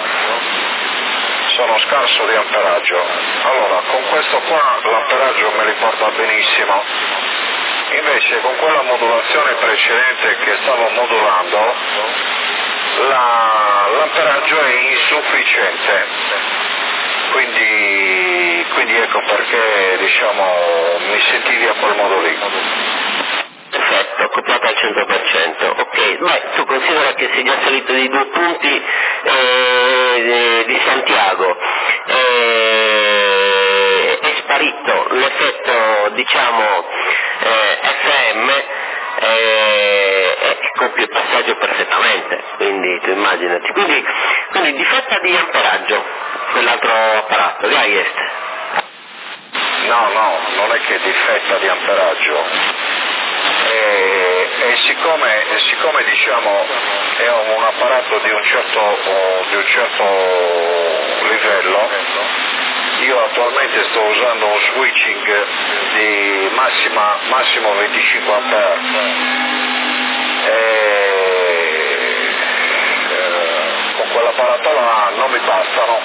allora con questo qua l'amperaggio me li porta benissimo, invece con quella modulazione precedente che stavo modulando, l'amperaggio è insufficiente, quindi ecco perché mi sentivi a quel modo lì. Perfetto, copiato al 100%, ok. Beh, tu considera che sei già salito di 2 punti di Santiago. esempio il passaggio perfettamente, quindi tu immaginati. Quindi difetta di amperaggio, quell'altro apparato, che è? No, non è che difetta di amperaggio, e siccome diciamo è un apparato di un certo livello, io attualmente sto usando un switching di massimo 25 ampere, con quell'apparato là non mi bastano,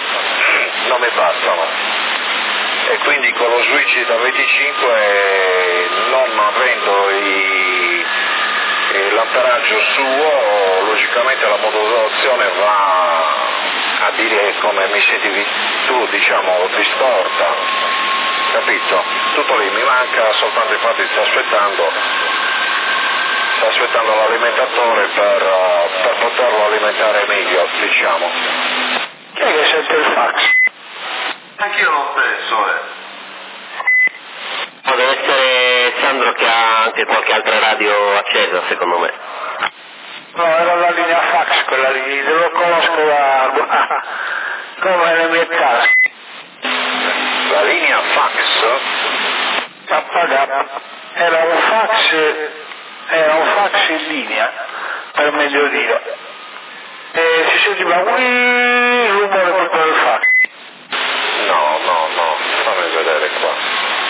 e quindi con lo switch da 25, non avendo l'amperaggio suo, logicamente la modulazione va a dire, come mi sentivi tu, diciamo, distorta, capito? Tutto lì, mi manca soltanto, infatti sto aspettando l'alimentatore per poterlo alimentare meglio, diciamo. Chi è che sente il fax? Anch'io lo stesso, No, deve essere Sandro che ha anche qualche altra radio accesa, secondo me. No, era la linea fax, quella lì, lo conosco come le mie case. La linea fax? Era un fax in linea, per meglio dire. E si sentiva il rumore proprio del fax. No, fammi vedere qua.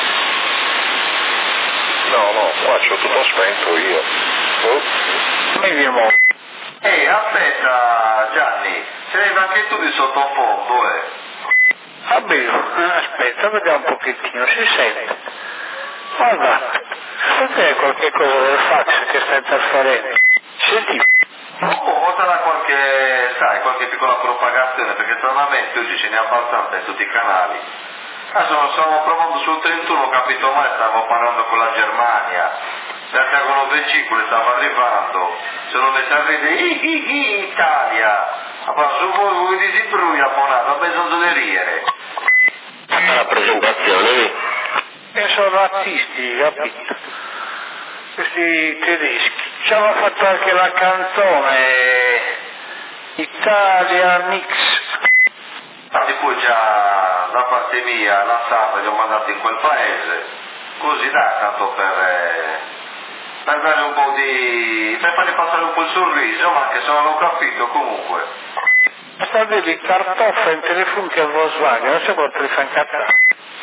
No, qua c'ho tutto spento io. Vediamo. Ehi, aspetta Gianni, sei anche tu di sottofondo, Vabbè, aspetta, vediamo un pochettino, si sente. Guarda, c'è qualche cosa del fax che sta interferendo. Senti. O sarà qualche piccola propagazione, perché stranamente oggi ce n'è abbastanza in tutti i canali. Adesso stavo provando sul 31, capito mai, stavo parlando con la Germania, l'Arcagono 25 stava arrivando, se non ne sapete, Italia, ma su voi di Sibruia, abbonato, ho bisogno di ridere. La presentazione, E sono razzisti, capito? Questi tedeschi. Ci hanno fatto anche la canzone Italia Mix. Infatti poi già da parte mia la SAP li ho mandati in quel paese, così dai, tanto per dare un po' per fargli passare un po' il sorriso, ma anche se non ho capito comunque. Sta di cartoffa in telefunti a Volkswagen, non so quanto li fa incazzare.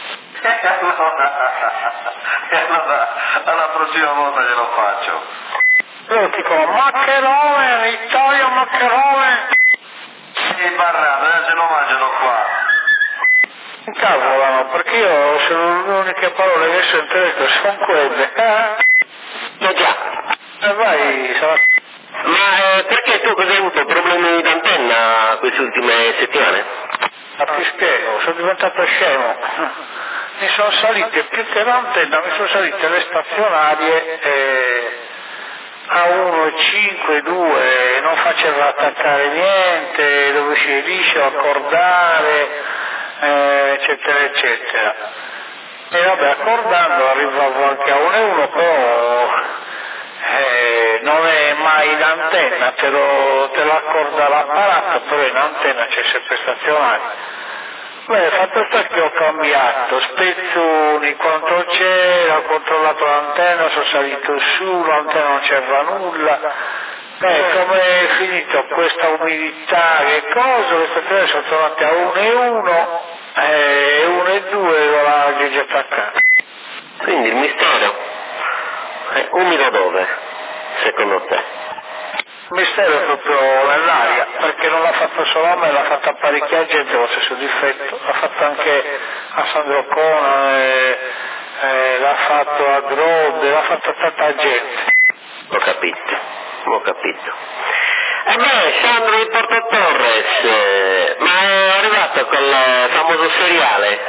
Allora, alla prossima volta glielo faccio. Loro dicono Maccherone, Italia Maccherone. E barrate, se lo mangiano qua. Incavolano, perché io sono le uniche parole che sento detto sono quelle. no già. E vai, sarà... Ma perché tu cosa hai avuto? Problemi d'antenna queste ultime settimane? Ma ti spiego, sono diventato scemo. Mi sono salite più che l'antenna, mi sono salite le stazionarie a 1, 5, 2, non faceva attaccare niente, dove si liscio, accordare, eccetera, eccetera. E vabbè, accordando arrivavo anche a 1 e 1, però non è mai in antenna, te lo accorda l'apparato, però in antenna c'è sempre stazionario. Beh, fatto sta che ho cambiato, spezzoni, quanto c'era, ho controllato l'antenna, sono salito su, l'antenna non c'era nulla. Come è finito questa umidità, che cosa, queste tre sono tornate a 1 e 1, e 1 e 2 la legge attaccata. Quindi il mistero è umido dove, secondo te? Il mistero è proprio nell'aria, perché non l'ha fatto solo a me, l'ha fatto a parecchia gente lo stesso difetto, l'ha fatto anche a Sandro Cona, l'ha fatto a Grode, l'ha fatto a tanta gente. Ho capito. E beh, Sandro di Porto Torres, ma è arrivato quel famoso seriale?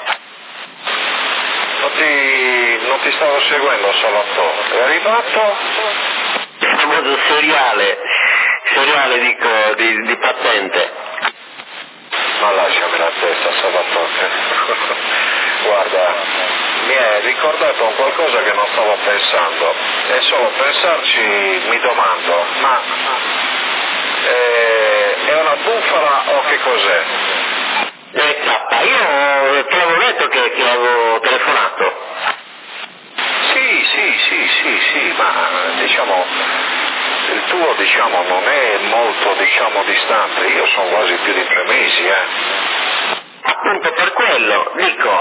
Non ti stavo seguendo, Salvatore. È arrivato? Il famoso seriale dico, di patente. Ma lasciami la testa, Salvatore. Guarda, mi è ricordato un qualcosa che non stavo pensando e solo pensarci mi domando, ma è una bufala o che cos'è? Io te l'avevo detto che avevo telefonato. Sì, ma diciamo il tuo diciamo non è molto diciamo distante, io sono quasi più di 3 mesi. Appunto per quello, dico,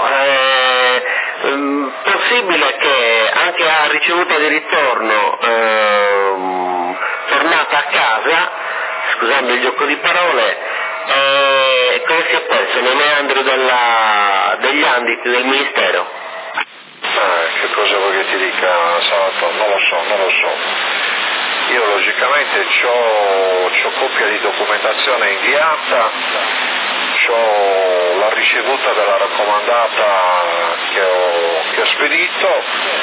possibile che anche a ricevuta di ritorno, tornata a casa, scusando il gioco di parole, come si è perso nei meandri degli ambiti del Ministero? Che cosa vuoi che ti dica, Salato? Non lo so. Io logicamente c'ho copia di documentazione inviata, c'ho la ricevuta della raccomandata che ho spedito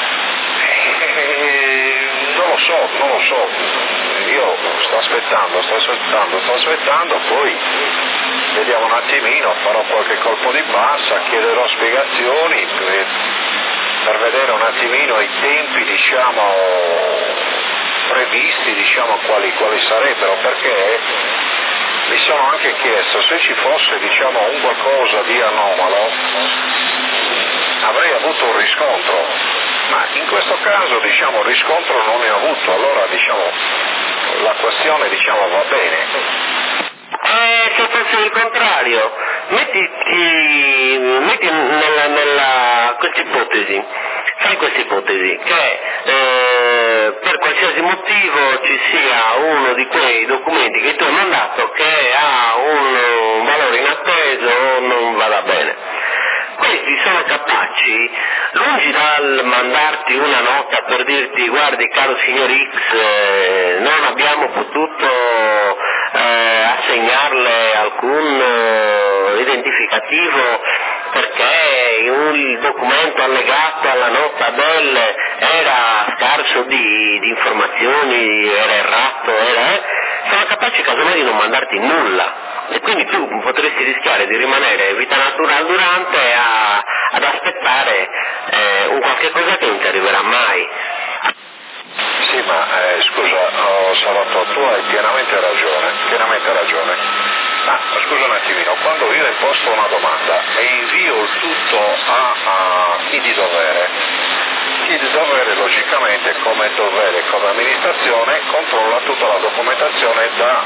e non lo so. Io sto aspettando, poi vediamo un attimino, farò qualche colpo di bassa, chiederò spiegazioni per vedere un attimino i tempi, diciamo, previsti, diciamo, quali sarebbero, perché mi sono anche chiesto se ci fosse, diciamo, un qualcosa di anomalo, avrei avuto un riscontro, ma in questo caso, diciamo, riscontro non ne ho avuto, allora, diciamo, la questione, diciamo, va bene. Se fosse il contrario, metti questa ipotesi, che per qualsiasi motivo ci sia uno di quei documenti che tu hai mandato che ha un valore inatteso o non vada bene. Questi sono capaci, lungi dal mandarti una nota per dirti guardi caro signor X, non abbiamo potuto assegnarle alcun identificativo perché il documento allegato alla nota del era scarso di informazioni, era errato, sono capaci casomai di non mandarti nulla. E quindi tu potresti rischiare di rimanere vita naturale durante ad aspettare un qualche cosa che non ti arriverà mai. Sì, ma scusa, Salvatore, tu hai pienamente ragione. Ma scusa un attimino, quando io imposto una domanda e invio il tutto a chi di dovere logicamente come dovere, come amministrazione, controlla tutta la documentazione da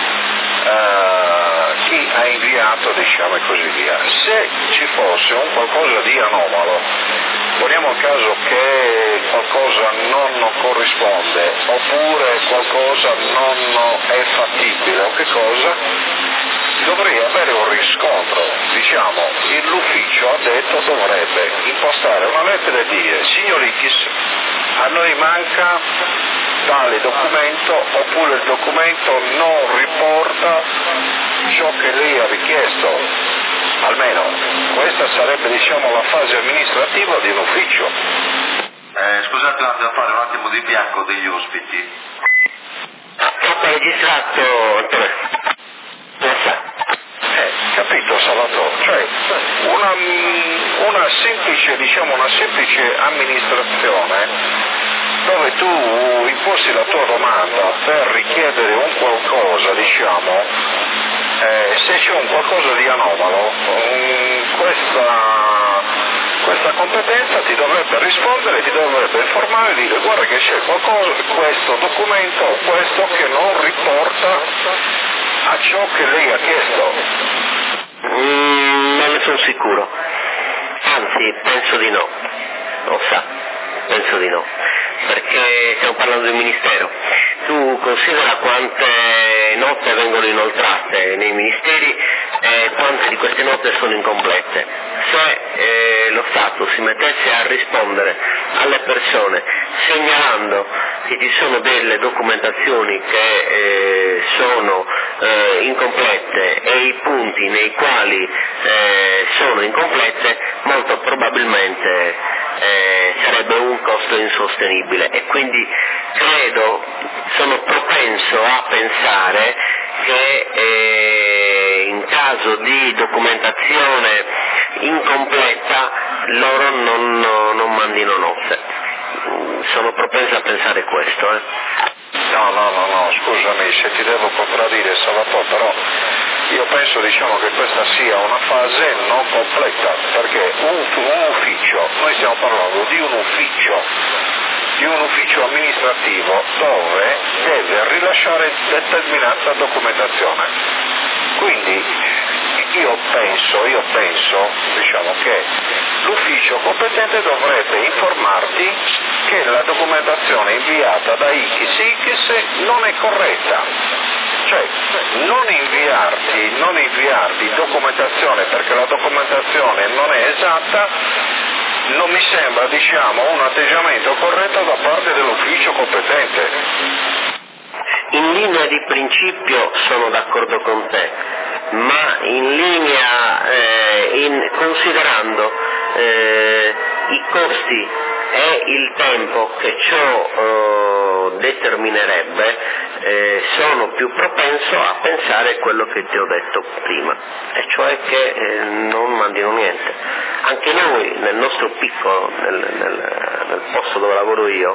chi ha inviato, diciamo, e così via. Se ci fosse un qualcosa di anomalo, poniamo il caso che qualcosa non corrisponde oppure qualcosa non è fattibile o che cosa, dovrei avere un riscontro, diciamo, l'ufficio ha detto dovrebbe impostare una lettera e dire signor X, a noi manca tale documento oppure il documento non riporta ciò che lei ha richiesto. Almeno questa sarebbe, diciamo, la fase amministrativa di un ufficio. Scusate, devo fare un attimo di bianco degli ospiti. Ho registrato Capito, Salvatore? Cioè una semplice amministrazione dove tu imposti la tua domanda per richiedere un qualcosa, diciamo, se c'è un qualcosa di anomalo, questa competenza ti dovrebbe rispondere, ti dovrebbe informare e dire guarda che c'è qualcosa, questo documento o questo che non riporta a ciò che lei ha chiesto. Non ne sono sicuro, anzi penso di no, penso di no, perché stiamo parlando del Ministero. Tu considera quante note vengono inoltrate nei ministeri e quante di queste note sono incomplete. Se lo Stato si mettesse a rispondere alle persone segnalando che ci sono delle documentazioni che sono incomplete e i punti nei quali sono incomplete, molto probabilmente sarebbe un costo insostenibile e quindi sono propenso a pensare che in caso di documentazione incompleta loro non mandino nozze. Sono propenso a pensare questo. No, scusami se ti devo contraddire, Salvatore, però io penso che questa sia una fase non completa, perché un ufficio, noi stiamo parlando di un ufficio amministrativo dove deve rilasciare determinata documentazione. Quindi io penso che l'ufficio competente dovrebbe informarti che la documentazione inviata da X non è corretta. Cioè, non inviarti documentazione perché la documentazione non è esatta, non mi sembra, un atteggiamento corretto da parte dell'ufficio competente. In linea di principio sono d'accordo con te, ma considerando i costi e il tempo che ciò determinerebbe, sono più propenso a pensare quello che ti ho detto prima, e cioè che non mandino niente. Anche noi nel nostro piccolo, nel posto dove lavoro io,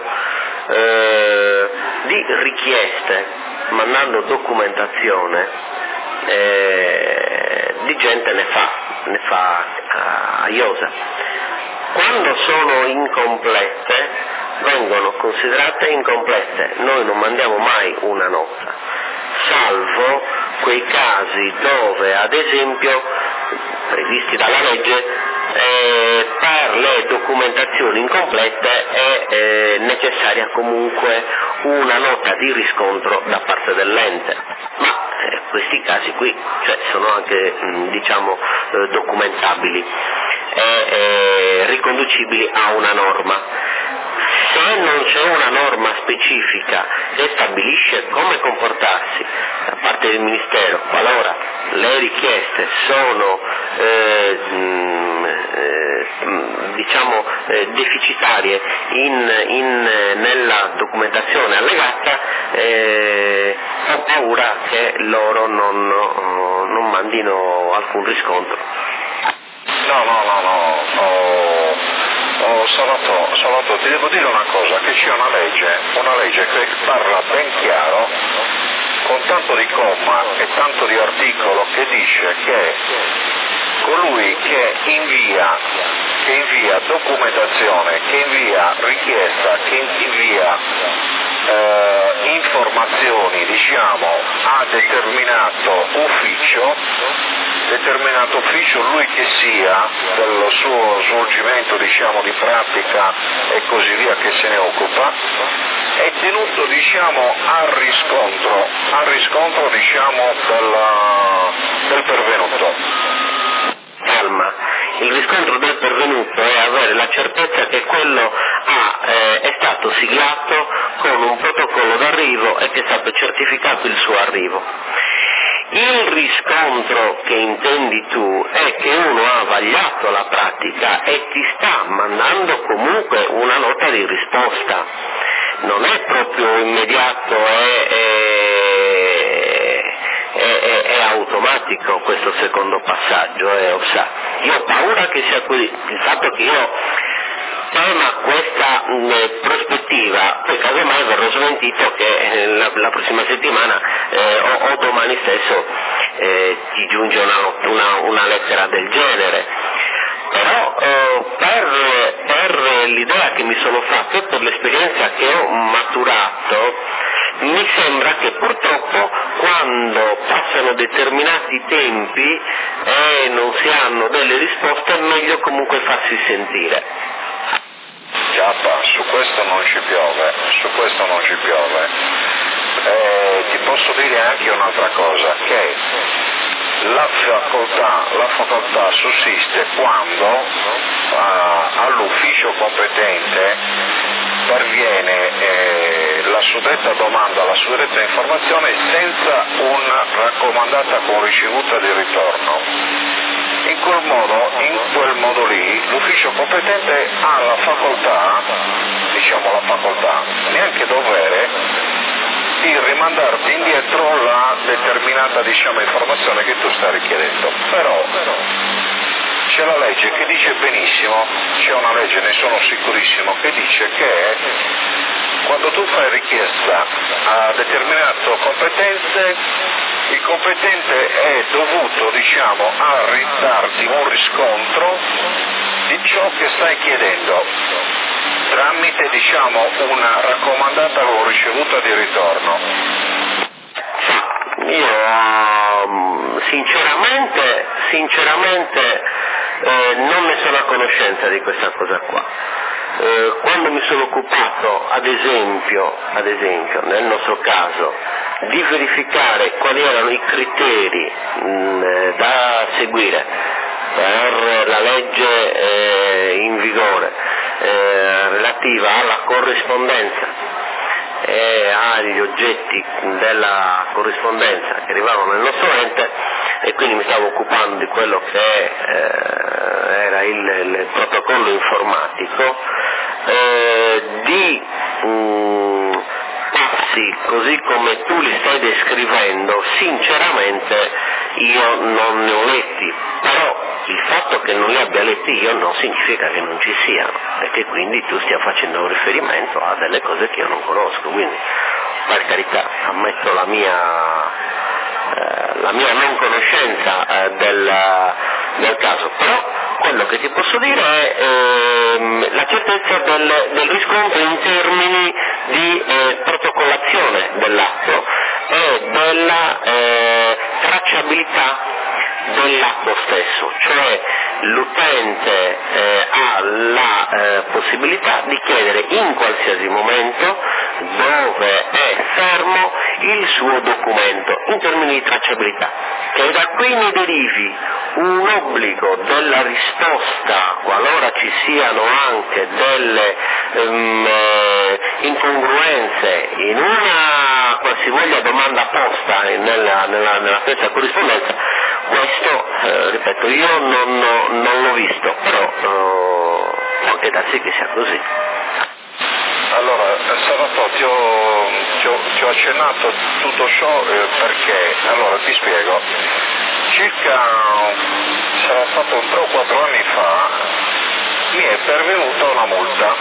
di richieste, mandando documentazione, di gente ne fa a iosa. Quando sono incomplete, vengono considerate incomplete, noi non mandiamo mai una nota, salvo quei casi dove, ad esempio, previsti dalla legge, per le documentazioni incomplete è necessaria comunque una nota di riscontro da parte dell'ente, ma questi casi qui sono anche documentabili e riconducibili a una norma. Se non c'è una norma specifica che stabilisce come comportarsi da parte del Ministero qualora le richieste sono deficitarie nella documentazione allegata, ho paura che loro non mandino alcun riscontro. Salvatore, ti devo dire una cosa, che c'è una legge che parla ben chiaro, con tanto di comma e tanto di articolo, che dice che colui che invia documentazione, che invia richiesta, che invia informazioni a determinato ufficio, lui che sia, dello suo svolgimento di pratica e così via che se ne occupa, è tenuto al riscontro del pervenuto. Calma, il riscontro del pervenuto è avere la certezza che quello è stato siglato con un protocollo d'arrivo e che è stato certificato il suo arrivo. Il riscontro che intendi tu è che uno ha vagliato la pratica e ti sta mandando comunque una nota di risposta. Non è proprio immediato, è automatico questo secondo passaggio, Io ho paura che sia così. Il fatto che io tema questa prospettiva, poi casomai verrò smentito che la prossima settimana o domani stesso ti giunge una lettera del genere. Però per l'idea che mi sono fatto e per l'esperienza che ho maturato, mi sembra che purtroppo quando passano determinati tempi e non si hanno delle risposte è meglio comunque farsi sentire. Giappa, su questo non ci piove. Ti posso dire anche un'altra cosa, che la facoltà sussiste quando all'ufficio competente perviene la suddetta domanda, la suddetta informazione senza una raccomandata con ricevuta di ritorno. In quel modo lì l'ufficio competente ha la facoltà, neanche dovere, di rimandarti indietro la determinata informazione che tu stai richiedendo. Però c'è la legge che dice benissimo, c'è una legge, ne sono sicurissimo, che dice che quando tu fai richiesta a determinate competenze, il competente è dovuto, diciamo, a darti un riscontro di ciò che stai chiedendo, tramite, diciamo, una raccomandata o ricevuta di ritorno. Io sinceramente non ne sono a conoscenza di questa cosa qua. Quando mi sono occupato, ad esempio, nel nostro caso, di verificare quali erano i criteri da seguire per la legge in vigore relativa alla corrispondenza e agli oggetti della corrispondenza che arrivavano nel nostro ente, e quindi mi stavo occupando di quello che era il protocollo informatico, di passi così come tu li stai descrivendo, sinceramente io non ne ho letti, però il fatto che non li abbia letti io non significa che non ci siano e che quindi tu stia facendo un riferimento a delle cose che io non conosco, quindi per carità ammetto la mia non conoscenza del caso, però quello che ti posso dire è la certezza del riscontro in termini di protocollazione dell'atto e della tracciabilità dell'atto stesso, cioè l'utente ha la possibilità di chiedere in qualsiasi momento dove è fermo il suo documento in termini di tracciabilità, che da qui ne derivi un obbligo della risposta qualora ci siano anche delle incongruenze in una qualsivoglia domanda posta nella stessa corrispondenza. Questo, ripeto, io non l'ho visto, però può anche darsi che sia così. Allora, Salvatore, ti ho accennato tutto ciò perché, allora ti spiego, circa, sarà stato 3 o 4 anni fa, mi è pervenuta una multa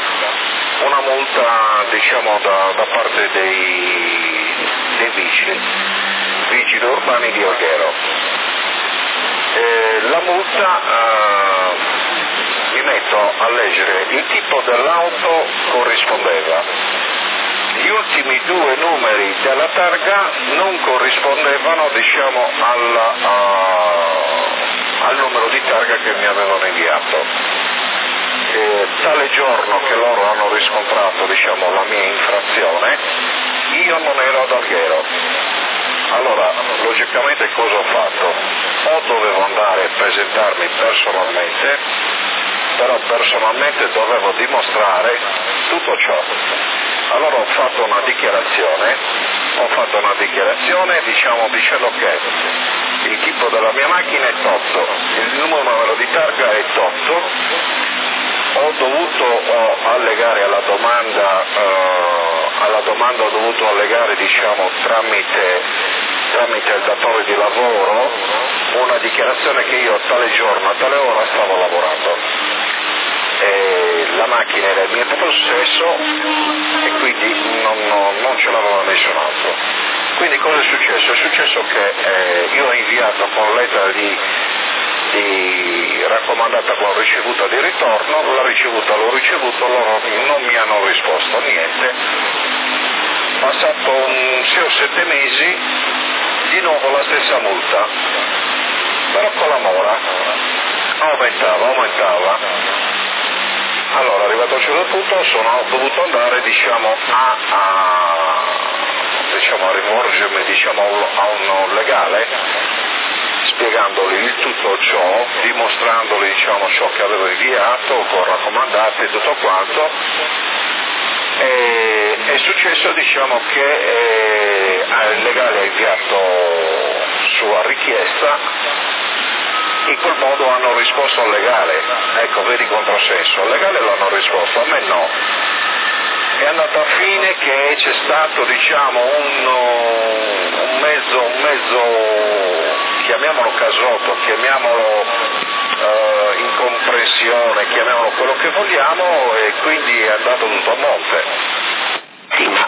diciamo da parte dei vigili urbani di Alghero. La multa, mi metto a leggere, il tipo dell'auto corrispondeva, gli ultimi 2 numeri della targa non corrispondevano, diciamo, al numero di targa che mi avevano inviato. Tale giorno che loro hanno riscontrato, diciamo, la mia infrazione, io non ero ad Alghero. Allora, logicamente cosa ho fatto? O dovevo andare a presentarmi personalmente, però personalmente dovevo dimostrare tutto ciò. Allora ho fatto una dichiarazione, diciamo, dicendo che il tipo della mia macchina è totto, il numero di targa è totto, ho dovuto allegare alla domanda ho dovuto allegare, diciamo, tramite il datore di lavoro una dichiarazione che io a tale giorno, a tale ora stavo lavorando. La macchina era in mio possesso e quindi non ce l'aveva nessun altro. Quindi cosa è successo? È successo che io ho inviato con lettera di raccomandata con ricevuta di ritorno, l'ho ricevuto, loro non mi hanno risposto niente. Passato 6 o 7 mesi, di nuovo la stessa multa, però con la mora, aumentava. Allora, arrivato a un certo punto, sono dovuto andare, diciamo, a rivolgermi, diciamo, a un legale, spiegandogli il tutto ciò, dimostrandogli, diciamo, ciò che avevo inviato con raccomandate e tutto quanto. È successo, diciamo, che il legale ha inviato sua richiesta, in quel modo hanno risposto al legale. Ecco, vedi controsenso, al legale l'hanno risposto, a me no. È andata a fine che c'è stato, diciamo, un mezzo, chiamiamolo casotto, chiamiamolo pressione, chiamiamolo quello che vogliamo, e quindi è andato tutto a monte. Sì, ma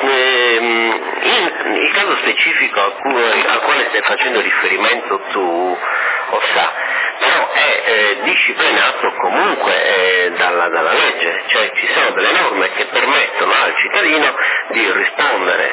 il caso specifico al quale stai facendo riferimento tu, però è disciplinato comunque dalla legge, cioè ci sono delle norme che permettono al cittadino di rispondere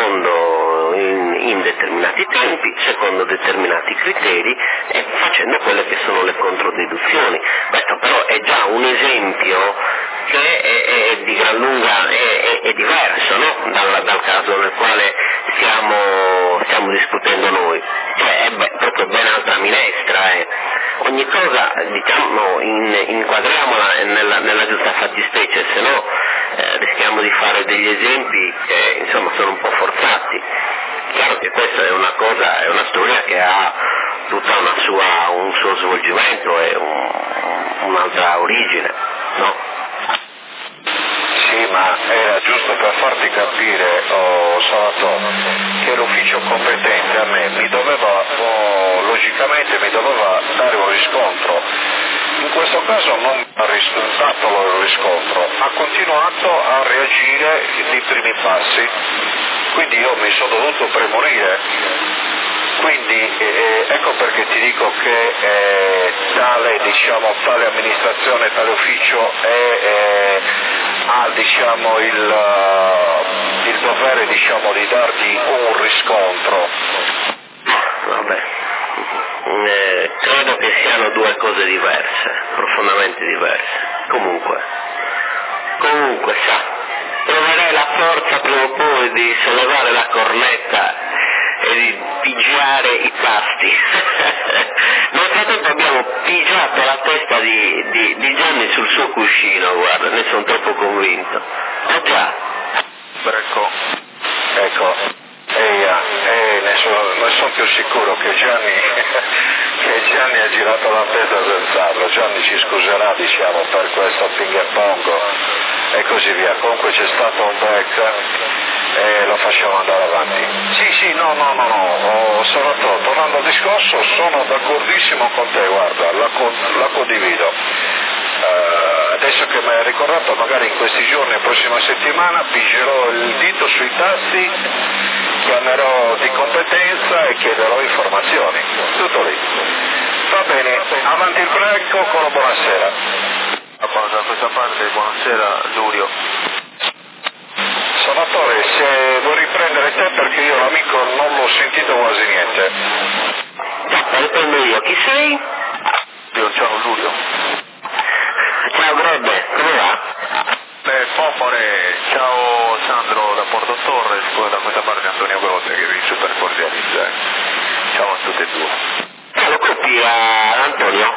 in determinati tempi, secondo determinati criteri e facendo quelle che sono le controdeduzioni. Questo però è già un esempio che è di gran lunga è diverso, no? dal caso nel quale stiamo discutendo noi, cioè è proprio ben altra minestra. Ogni cosa diciamo inquadriamola nella giusta fattispecie, se no rischiamo di fare degli esempi che insomma sono un po' forzati. Chiaro che questa è una storia che ha tutta un suo svolgimento e un'altra origine, no? Sì, ma era giusto per farti capire, Salvatore, che l'ufficio competente a me logicamente mi doveva dare un riscontro. In questo caso non ha dato il riscontro, ha continuato a reagire nei primi passi, quindi io mi sono dovuto premunire. Quindi ecco perché ti dico che tale amministrazione, tale ufficio ha il dovere di dargli un riscontro. Vabbè, credo che siano due cose diverse, profondamente diverse. Comunque troverei la forza prima o poi di sollevare la cornetta e di pigiare i tasti. Nel frattempo abbiamo pigiato la testa di Gianni sul suo cuscino, guarda, ne sono troppo convinto. Già. Ecco, ne sono più sicuro che Gianni ha girato la testa senz'altro. Gianni ci scuserà, per questo ping pong e così via. Comunque c'è stato un break e lo facciamo andare avanti. Sì, no, Salvatore, tornando al discorso, sono d'accordissimo con te, guarda, la condivido. Adesso che mi hai ricordato, magari in questi giorni, la prossima settimana, pigerò il dito sui tasti, chiamerò di competenza e chiederò informazioni. Tutto lì. Va bene, avanti il break, Coccolo, buonasera. Da questa parte, buonasera Giulio. Salvatore, se vuoi riprendere te, perché io l'amico non l'ho sentito quasi niente. Riprendo io, chi sei? Io ciao Giulio. Ciao Grobbe, come va? Popore, ciao Sandro da Porto Torres, poi da questa parte Antonio Grotte che vi super cordializza. Ciao a tutti e due. Lo copi a Antonio?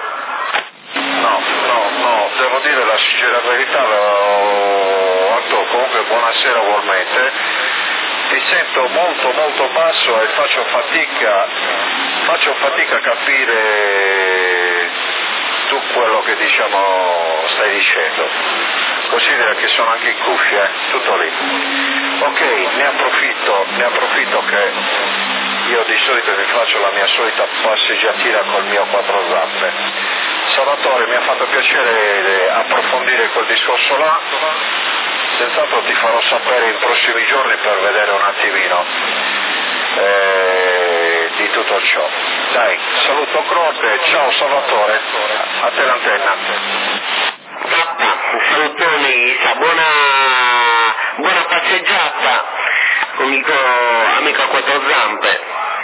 No, devo dire la sincera verità, Antonio, comunque buonasera ugualmente. Ti sento molto basso e faccio fatica a capire tu quello che stai dicendo. Considera che sono anche in cuffia, tutto lì. Ok, ne approfitto che io di solito mi faccio la mia solita passeggiatina col mio quattro zampe. Salvatore, mi ha fatto piacere approfondire quel discorso là, senz'altro ti farò sapere in prossimi giorni per vedere un attimino di tutto ciò. Dai, saluto Croce, ciao Salvatore, a te l'antenna. Salutoni, buona passeggiata, amico a quattro zampe.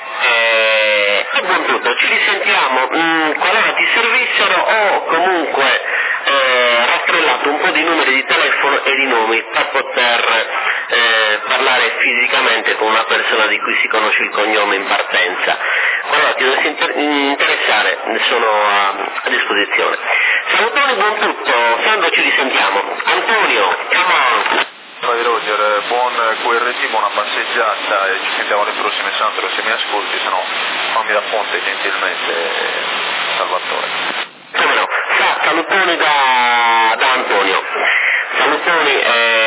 E buon tutto, ci risentiamo qualora ti servissero o comunque rastrellato un po' di numeri di telefono e di nomi per poter parlare fisicamente con una persona di cui si conosce il cognome in partenza. Qualora ti dovessi interessare, ne sono a disposizione. Salutoni, buon tutto, Sandro, ci risentiamo. Antonio, come on! Ciao Roger, buon QRT, buona passeggiata e ci sentiamo le prossime. Sandro, se mi ascolti, se no fammi da ponte gentilmente, Salvatore. Come no? Salutoni da Antonio. Salutoni,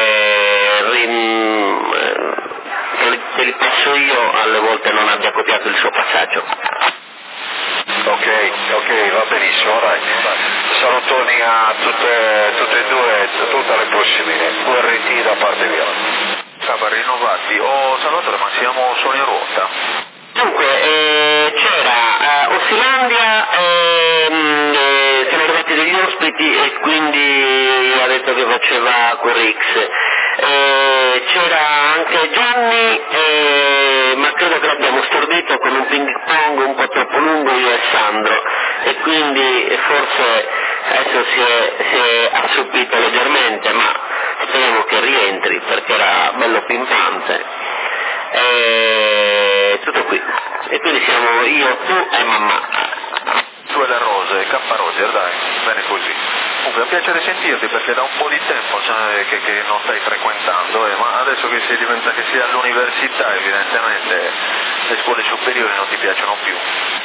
te li passo io, alle volte non abbia copiato il suo passaggio. Ok, va benissimo, dai. Salutoni a tutte e due, tutte le prossime, QRT da parte mia. Stava rinnovati. Oh Salvatore, ma siamo solo in rotta? Dunque, c'era Ossilandia, siamo arrivati degli ospiti e quindi ha detto che faceva QRX. C'era anche Gianni, ma credo che l'abbiamo stordito con un ping pong un po' troppo lungo io e Sandro, e quindi forse adesso si è assopito leggermente, ma speriamo che rientri perché era bello pimpante. Tutto qui, e quindi siamo io, tu e mamma. Tu e le rose, K. Roger, dai, bene così. Comunque è un piacere sentirti perché da un po' di tempo che non stai frequentando, ma adesso che sei all'università evidentemente le scuole superiori non ti piacciono più.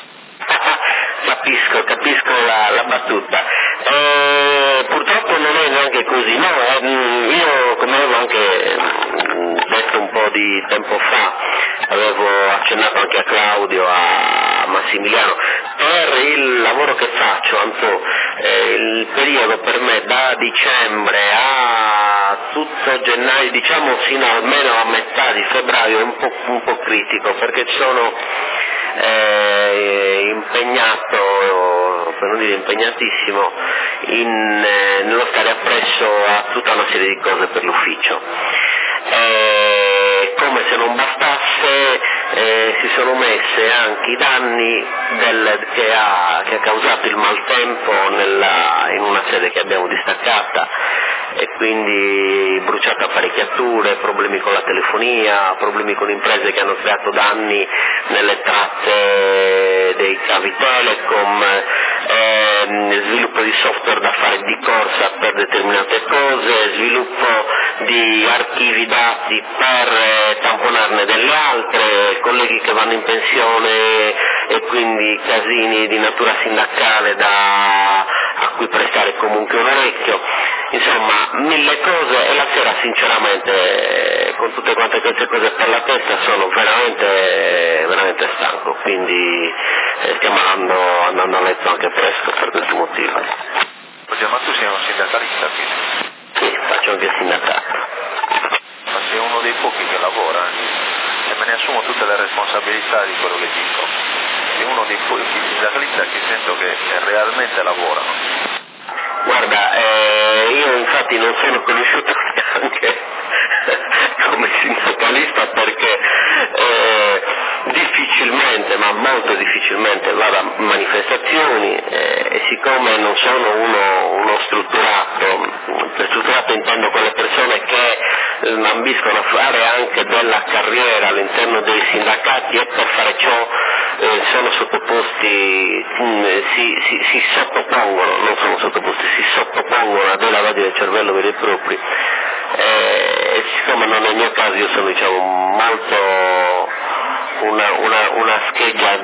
Capisco la battuta. Purtroppo non è neanche così, no, io come avevo anche detto un po' di tempo fa, avevo accennato anche a Claudio, a Massimiliano, per il lavoro che faccio, Anto, il periodo per me da dicembre a tutto gennaio, diciamo sino almeno a metà di febbraio, è un po' critico perché sono impegnato, per non dire impegnatissimo, nello stare appresso a tutta una serie di cose per l'ufficio. Come se non bastasse, si sono messe anche i danni che ha causato il maltempo in una sede che abbiamo distaccata, e quindi bruciate apparecchiature, problemi con la telefonia, problemi con imprese che hanno creato danni nelle tratte dei cavi Telecom, sviluppo di software da fare di corsa per determinate cose, sviluppo di archivi dati per tamponarne delle altre, colleghi che vanno in pensione e quindi casini di natura sindacale a cui prestare comunque un orecchio, insomma 1000 cose, e la sera sinceramente con tutte quante queste cose per la testa sono veramente stanco, quindi stiamo andando a letto anche presto per questo motivo. Ma tu sei un sindacalista quindi? Sì, faccio anche il sindacato. Ma sei uno dei pochi che lavora, e me ne assumo tutte le responsabilità di quello che dico. Sei uno dei pochi sindacalisti che sento che realmente lavorano. Guarda, io infatti non sono conosciuto neanche come sindacalista perché difficilmente, ma molto difficilmente vado a manifestazioni, e siccome non sono uno strutturato, per strutturato intendo quelle persone che ambiscono a fare anche della carriera all'interno dei sindacati, e per fare ciò sono sottoposti, si sottopongono, non sono sottoposti, si sottopongono a dei lavaggi del cervello veri e propri, e siccome non è il mio caso, io sono molto una scheggia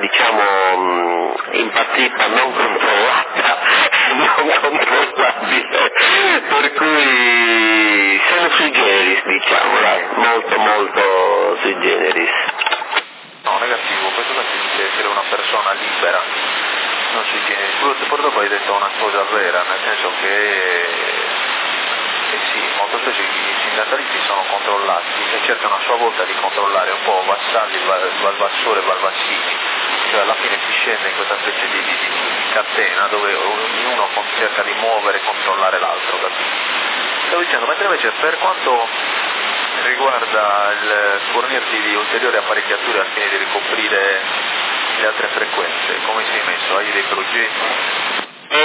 impazzita, non controllata, non controllabile, per cui sono sui generis, dai, molto sui generis. No, negativo, questo significa essere una persona libera, non sui generis. Poi dopo hai detto una cosa vera, nel senso che sì, molto spesso i sindacalisti sono controllati e cercano a sua volta di controllare un po' vassalli, valvassore, valvassini, cioè alla fine si scende in questa specie di catena dove ognuno cerca di muovere e controllare l'altro, capito? Stavo dicendo, mentre invece per quanto riguarda il fornirti di ulteriori apparecchiature al fine di ricoprire le altre frequenze, come sei messo? Hai dei progetti?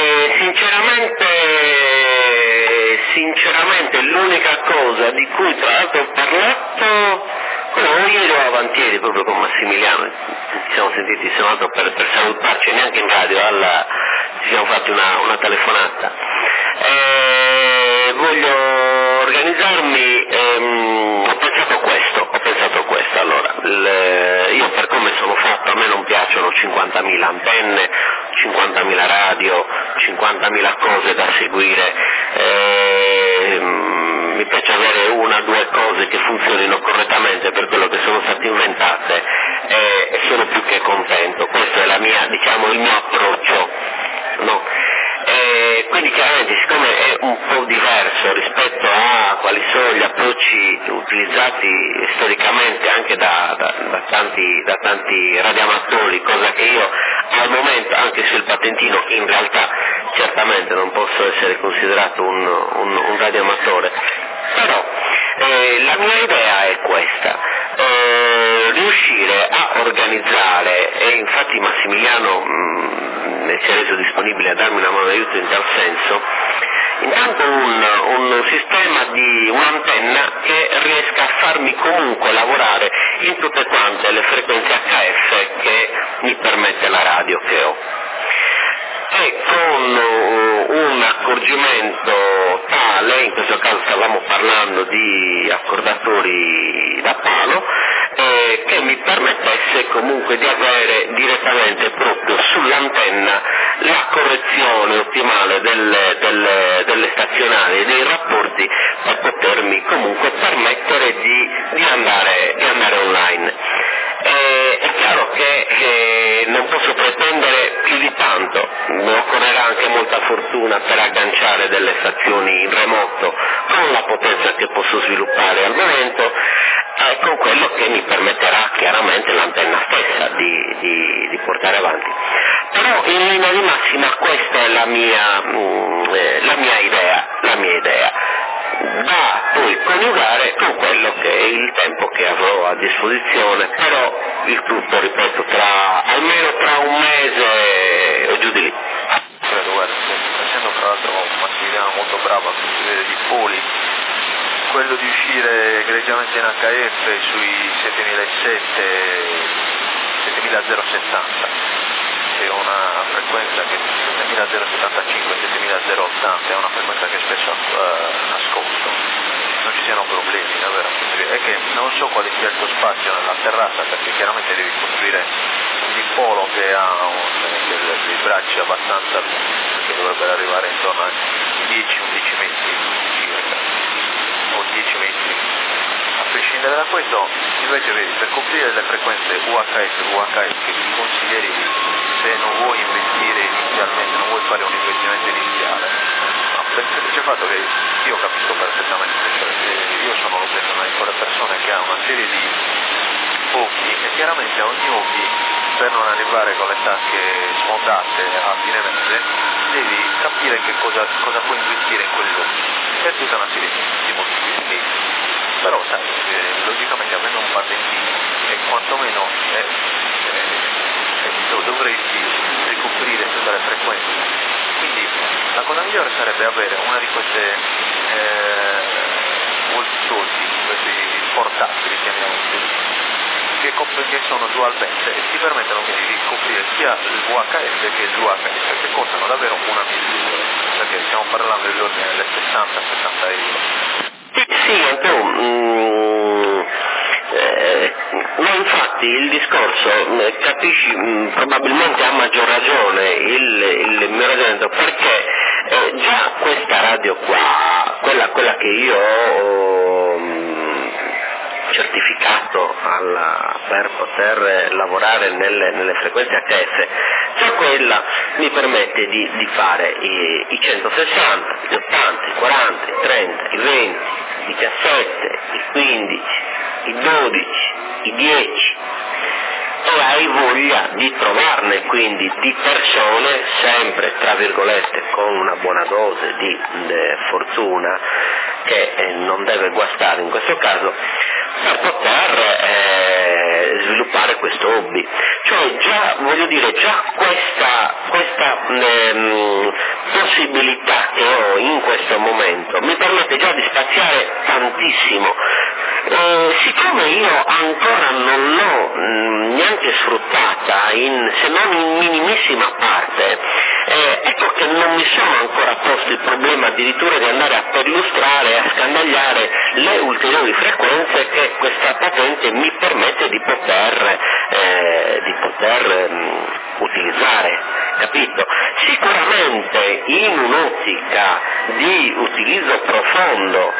Sinceramente l'unica cosa di cui tra l'altro ho parlato ieri o avantieri proprio con Massimiliano, ci siamo sentiti, sono andato per salutarci, neanche in radio, ci siamo fatti una telefonata. Voglio organizzarmi, ho pensato questo, allora, io per come sono fatto, a me non piacciono 50.000 antenne, 50.000 radio, 50.000 cose da seguire, mi piace avere una o due cose che funzionino correttamente per quello che sono state inventate, e sono più che contento. Questo è il mio approccio, no? quindi chiaramente, siccome è un po' diverso rispetto a quali sono gli approcci utilizzati storicamente anche da tanti radioamatori, cosa che io al momento anche sul patentino in realtà certamente non posso essere considerato un radioamatore, però la mia idea è questa, riuscire a organizzare, e infatti Massimiliano si è reso disponibile a darmi una mano d'aiuto in tal senso, intanto un sistema di un'antenna che riesca a farmi comunque lavorare in tutte quante le frequenze HF che mi permette la radio che ho, e con un accorgimento tale, in questo caso stavamo parlando di accordatori da palo, che mi permettesse comunque di avere direttamente proprio sull'antenna la correzione ottimale delle stazionarie, dei rapporti, per potermi comunque permettere di andare online. È chiaro che non posso pretendere più di tanto, mi occorrerà anche molta fortuna per agganciare delle stazioni in remoto con la potenza che posso sviluppare al momento, con quello che mi permetterà chiaramente l'antenna stessa di portare avanti. Però in linea di massima questa è la mia idea, da poi coniugare con quello che è il tempo che avrò a disposizione, però il tutto, ripeto, almeno tra un mese o giù di lì. Credo, guarda, essendo tra l'altro Massimiliano molto bravo a costruire di poli, quello di uscire egregiamente in HF sui 7070, che è una frequenza che 7075 e 7080 è una frequenza che spesso nascosto, non ci siano problemi davvero. È che non so quale sia il tuo spazio nella terrazza, perché chiaramente devi costruire un dipolo che ha dei bracci abbastanza lunghi, che dovrebbero arrivare intorno a 10-11 metri circa, o 10 metri. A prescindere da questo, invece vedi, per coprire le frequenze UHF e VHF che ti consiglieri, se non vuoi investire inizialmente, non vuoi fare un investimento iniziale, per il semplice fatto che io capisco perfettamente, cioè io sono una di quelle persone che ha una serie di hobby, e chiaramente ogni hobby, per non arrivare con le tasche sfondate a fine mese, devi capire che cosa puoi investire in quell'hobby, per tutta una serie di motivi. Quindi, però sai, logicamente avendo un patentino, e quantomeno dovresti ricoprire tutte le frequenze, quindi la cosa migliore sarebbe avere una di queste walkie-talkie, questi portatili, chiamiamoli così, che sono dual band e ti permettono quindi di coprire sia il VHF che il UHF, che costano davvero una misura, perché stiamo parlando dell'ordine delle 60-70 euro. Sì, ma infatti il discorso, capisci probabilmente a maggior ragione il mio ragionamento, perché già questa radio qua, quella che io ho certificato per poter lavorare nelle frequenze HF, già quella mi permette di fare i 160, gli 80, i 40, i 30, i 20, i 17, i 15, i 12, i 10, e hai voglia di trovarne quindi di persone, sempre tra virgolette con una buona dose di fortuna che non deve guastare in questo caso, per poter sviluppare questo hobby. Cioè già, voglio dire, già questa possibilità che ho in questo momento mi permette già di spaziare tantissimo. Siccome io ancora non l'ho neanche sfruttata, se non in minimissima parte, ecco che non mi sono ancora posto il problema addirittura di andare a perlustrare, a scandagliare le ulteriori frequenze che questa patente mi permette di poter utilizzare, capito? Sicuramente in un'ottica di utilizzo profondo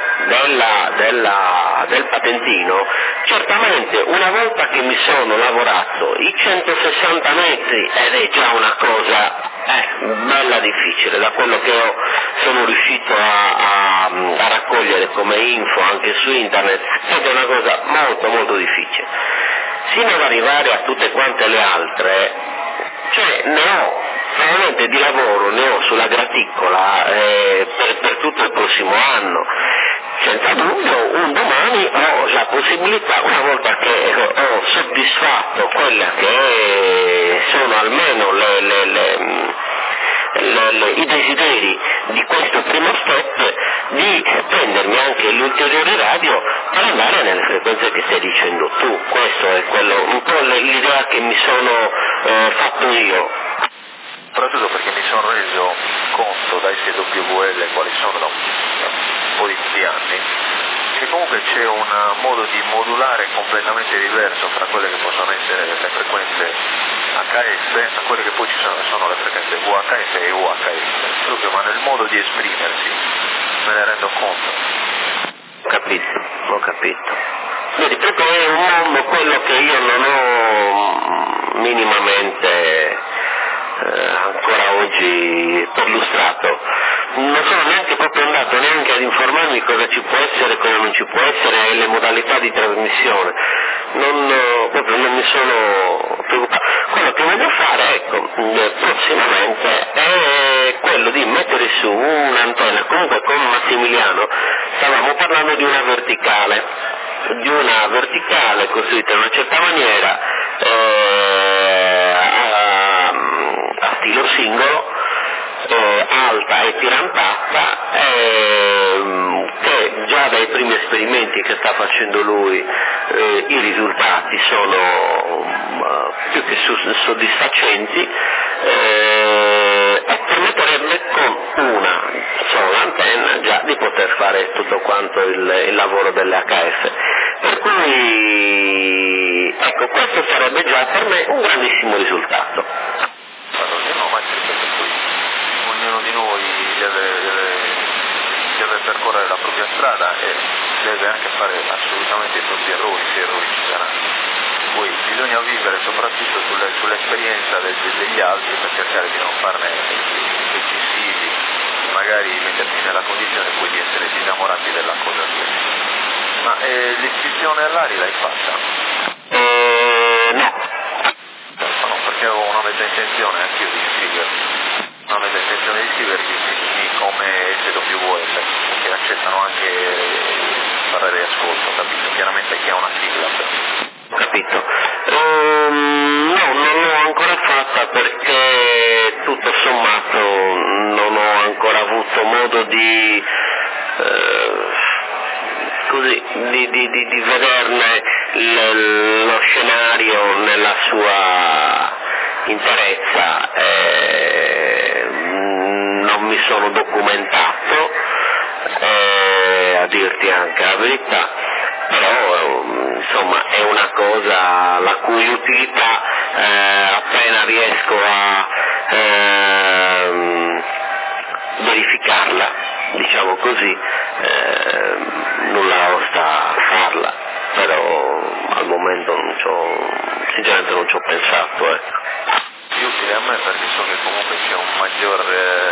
del patentino, certamente una volta che mi sono lavorato i 160 metri, ed è già una cosa bella difficile, da quello che sono riuscito a raccogliere come info anche su internet, ed è una cosa molto molto difficile. Sino ad arrivare a tutte quante le altre, cioè ne ho, veramente di lavoro ne ho sulla graticola per tutto il prossimo anno. Senza dubbio un domani ho la possibilità, una volta che ho soddisfatto quelle che sono almeno i desideri di questo primo step, di prendermi anche gli ulteriori radio per andare nelle frequenze che stai dicendo tu. Questo è un po' l'idea che mi sono fatto io. Soprattutto perché mi sono reso conto dai SWL quali sono da un po' di anni, che comunque c'è un modo di modulare completamente diverso fra quelle che possono essere le frequenze HS a quelle che poi ci sono le frequenze VHF e UHF, proprio, ma nel modo di esprimersi me ne rendo conto. Ho capito. Vedi, proprio è un mondo quello che io non ho minimamente ancora oggi perlustrato. Non sono neanche proprio andato neanche ad informarmi cosa ci può essere, cosa non ci può essere e le modalità di trasmissione. Non mi sono preoccupato. Quello che voglio fare, prossimamente è quello di mettere su un'antenna. Comunque con Massimiliano stavamo parlando di una verticale costruita in una certa maniera, a stilo singolo, alta e tirantata, che già dai primi esperimenti che sta facendo lui i risultati sono più che soddisfacenti, e permetterebbe con una sola antenna già di poter fare tutto quanto il lavoro delle HF. Per cui questo sarebbe già per me un grandissimo risultato. Ognuno di noi deve percorrere la propria strada e deve anche fare assolutamente i propri errori, se errori ci saranno. Poi bisogna vivere soprattutto sull'esperienza degli altri per cercare di non farne eccessivi, magari mettersi nella condizione poi di essere disamorati della cosa stessa. Ma l'iscrizione all'ARI l'hai fatta? No, perché avevo una mezza intenzione anch'io di iscrivermi. Non avete intenzione di iscrivervi come SWL, che accettano anche parlare di ascolto, capito? Chiaramente chi ha una sigla. Capito. No, non l'ho ancora fatta perché tutto sommato non ho ancora avuto modo di vederne lo scenario nella sua interezza. Non mi sono documentato, a dirti anche la verità, però insomma è una cosa la cui utilità appena riesco a verificarla, diciamo così, nulla osta a farla, però al momento sinceramente non ci ho pensato, ecco. Utile a me perché so che comunque c'è un maggior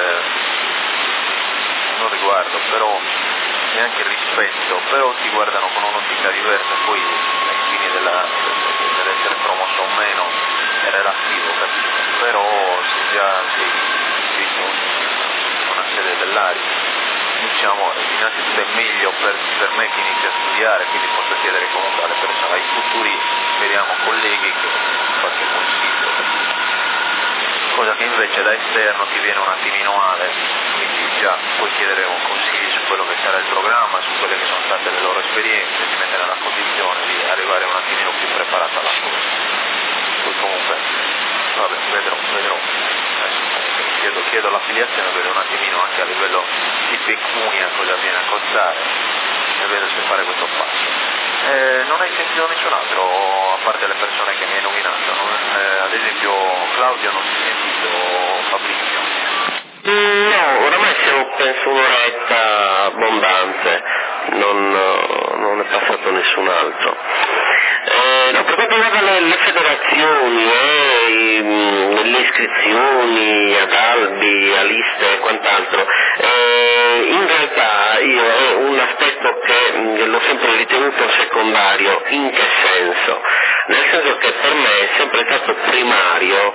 non riguardo, però neanche rispetto, però ti guardano con un'ottica diversa, poi ai fini dell'essere promosso o meno è relativo, capito? Però se già sei iscritto in una sede dell'ARI, diciamo, innanzitutto è meglio per me che inizio a studiare, quindi posso chiedere comunque alle persone, ai futuri, speriamo, colleghi che qualche consiglio, cosa che invece da esterno ti viene un attimino male, quindi già puoi chiedere un consiglio su quello che sarà il programma, su quelle che sono state le loro esperienze, ti mette nella condizione di arrivare un attimino più preparato alla cosa. Poi comunque, vabbè, vedrò. Chiedo l'affiliazione, vedo un attimino anche a livello di pecunia cosa viene a costare e vedo se fare questo passo. Non hai sentito nessun altro, a parte le persone che mi hai nominato, ad esempio Claudio non si è sentito, Fabrizio? No, oramai siamo penso un'oretta abbondante, non è passato nessun altro. No, per quanto riguarda le federazioni le iscrizioni ad albi, a liste e quant'altro, in realtà io è un aspetto che l'ho sempre ritenuto secondario. In che senso? Nel senso che per me è sempre stato primario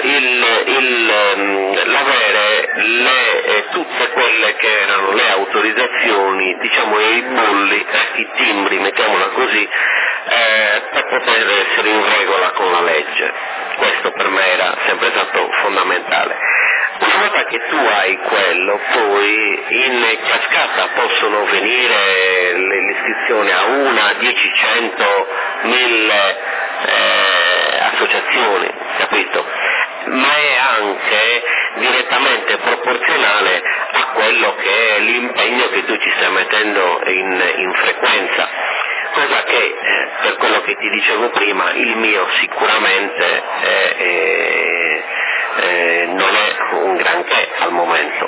l'avere tutte quelle che erano le autorizzazioni, diciamo i bolli, i timbri, mettiamola così, per poter essere in regola con la legge. Questo per me era sempre stato fondamentale. Una volta che tu hai quello, poi in cascata possono venire l'iscrizione a 1, 10, 100, 1000 associazioni, capito? Ma è anche direttamente proporzionale a quello che è l'impegno che tu ci stai mettendo in frequenza, cosa che per quello che ti dicevo prima il mio sicuramente non è un granché al momento.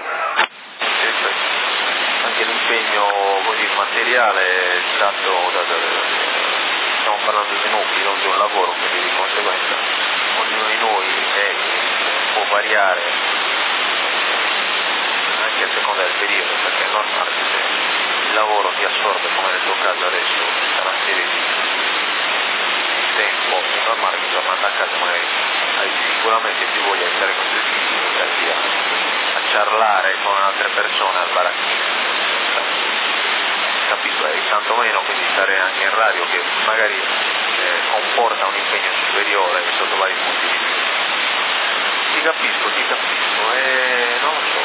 Anche l'impegno così materiale è stato stiamo parlando di nuclei, non di un lavoro, quindi di conseguenza ognuno di noi può variare anche a seconda del periodo, perché è normale che se il lavoro ti assorbe, come nel tuo caso adesso, una serie di tempo, è normale che tornando a casa magari hai sicuramente più voglia di stare con i tuoi figli, di a ciarlare con altre persone al baracchino. Capisco, e tantomeno quindi stare anche in radio che magari comporta un impegno superiore sotto vari punti di vista. Ti capisco e non lo so,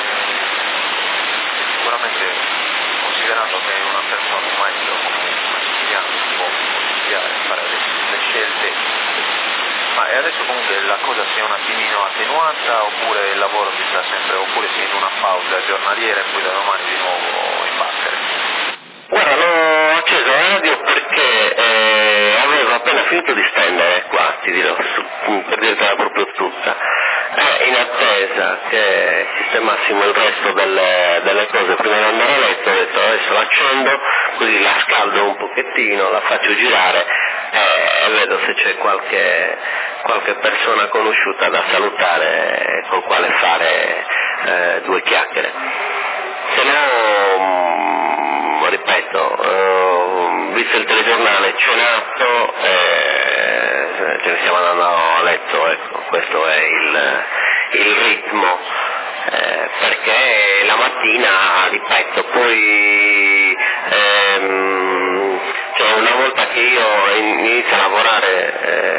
sicuramente considerando che è una persona, un maestro come Massimiliano, si può studiare, fare le scelte, ma adesso comunque la cosa si è un attimino attenuata oppure il lavoro si sta sempre, oppure si è in una pausa giornaliera e poi da domani di nuovo imbattere? Guarda, l'ho acceso la radio perché avevo appena finito di stendere qua, ti dirò, per dirtela proprio tutta, in attesa che sistemassimo il resto delle cose prima di andare a letto. Ho detto adesso l'accendo, così la scaldo un pochettino, la faccio girare e vedo se c'è qualche persona conosciuta da salutare col quale fare due chiacchiere. Se no, ripeto, visto il telegiornale cenato, ce ne stiamo andando a letto, ecco, questo è il ritmo, perché la mattina, ripeto, poi cioè una volta che io inizio a lavorare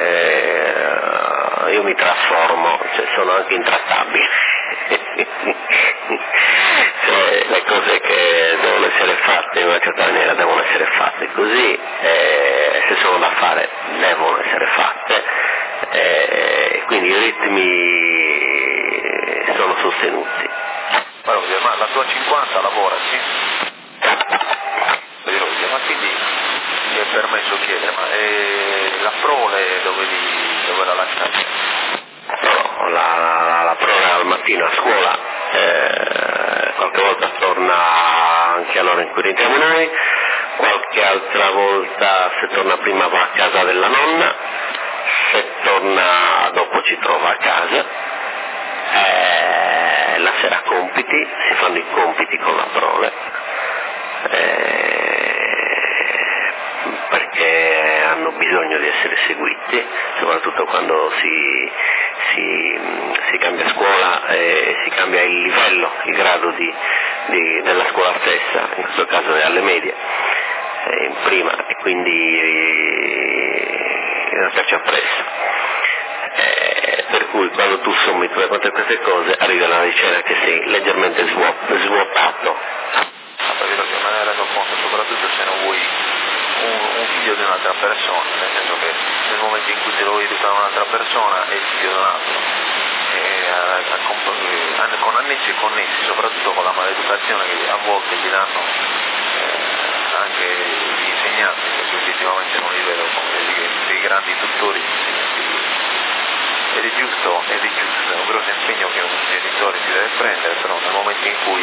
io mi trasformo, cioè sono anche intrattabile. Cioè, le cose che devono essere fatte in una certa maniera devono essere fatte così, se sono da fare devono essere fatte, quindi i ritmi sono sostenuti. Ma la tua 50 lavora, sì? Ma quindi mi è permesso chiedere, ma la prole dove la lasciate? No, la prole al mattino a scuola, qualche volta torna anche all'ora in cui rientriamo noi, qualche altra volta se torna prima va a casa della nonna, se torna dopo ci trova a casa, la sera compiti, si fanno i compiti con la prole, perché hanno bisogno di essere seguiti, soprattutto quando si cambia scuola e si cambia il livello, il grado della scuola stessa, in questo caso è alle medie, in prima, e quindi bisogna starci appresso. Per cui quando tu sommi tutte queste cose arrivi alla decina che sei leggermente svuotato. Me ne rendo conto, soprattutto se non vuoi un figlio di un'altra persona, nel senso che nel momento in cui te lo vuoi educare un'altra persona è il figlio di un altro, con annessi e connessi, soprattutto con la maleducazione che a volte gli danno anche gli insegnanti, perché oggettivamente non li vedo come dei grandi tutori. Ed è giusto, è un grosso impegno che un genitore si deve prendere, però nel momento in cui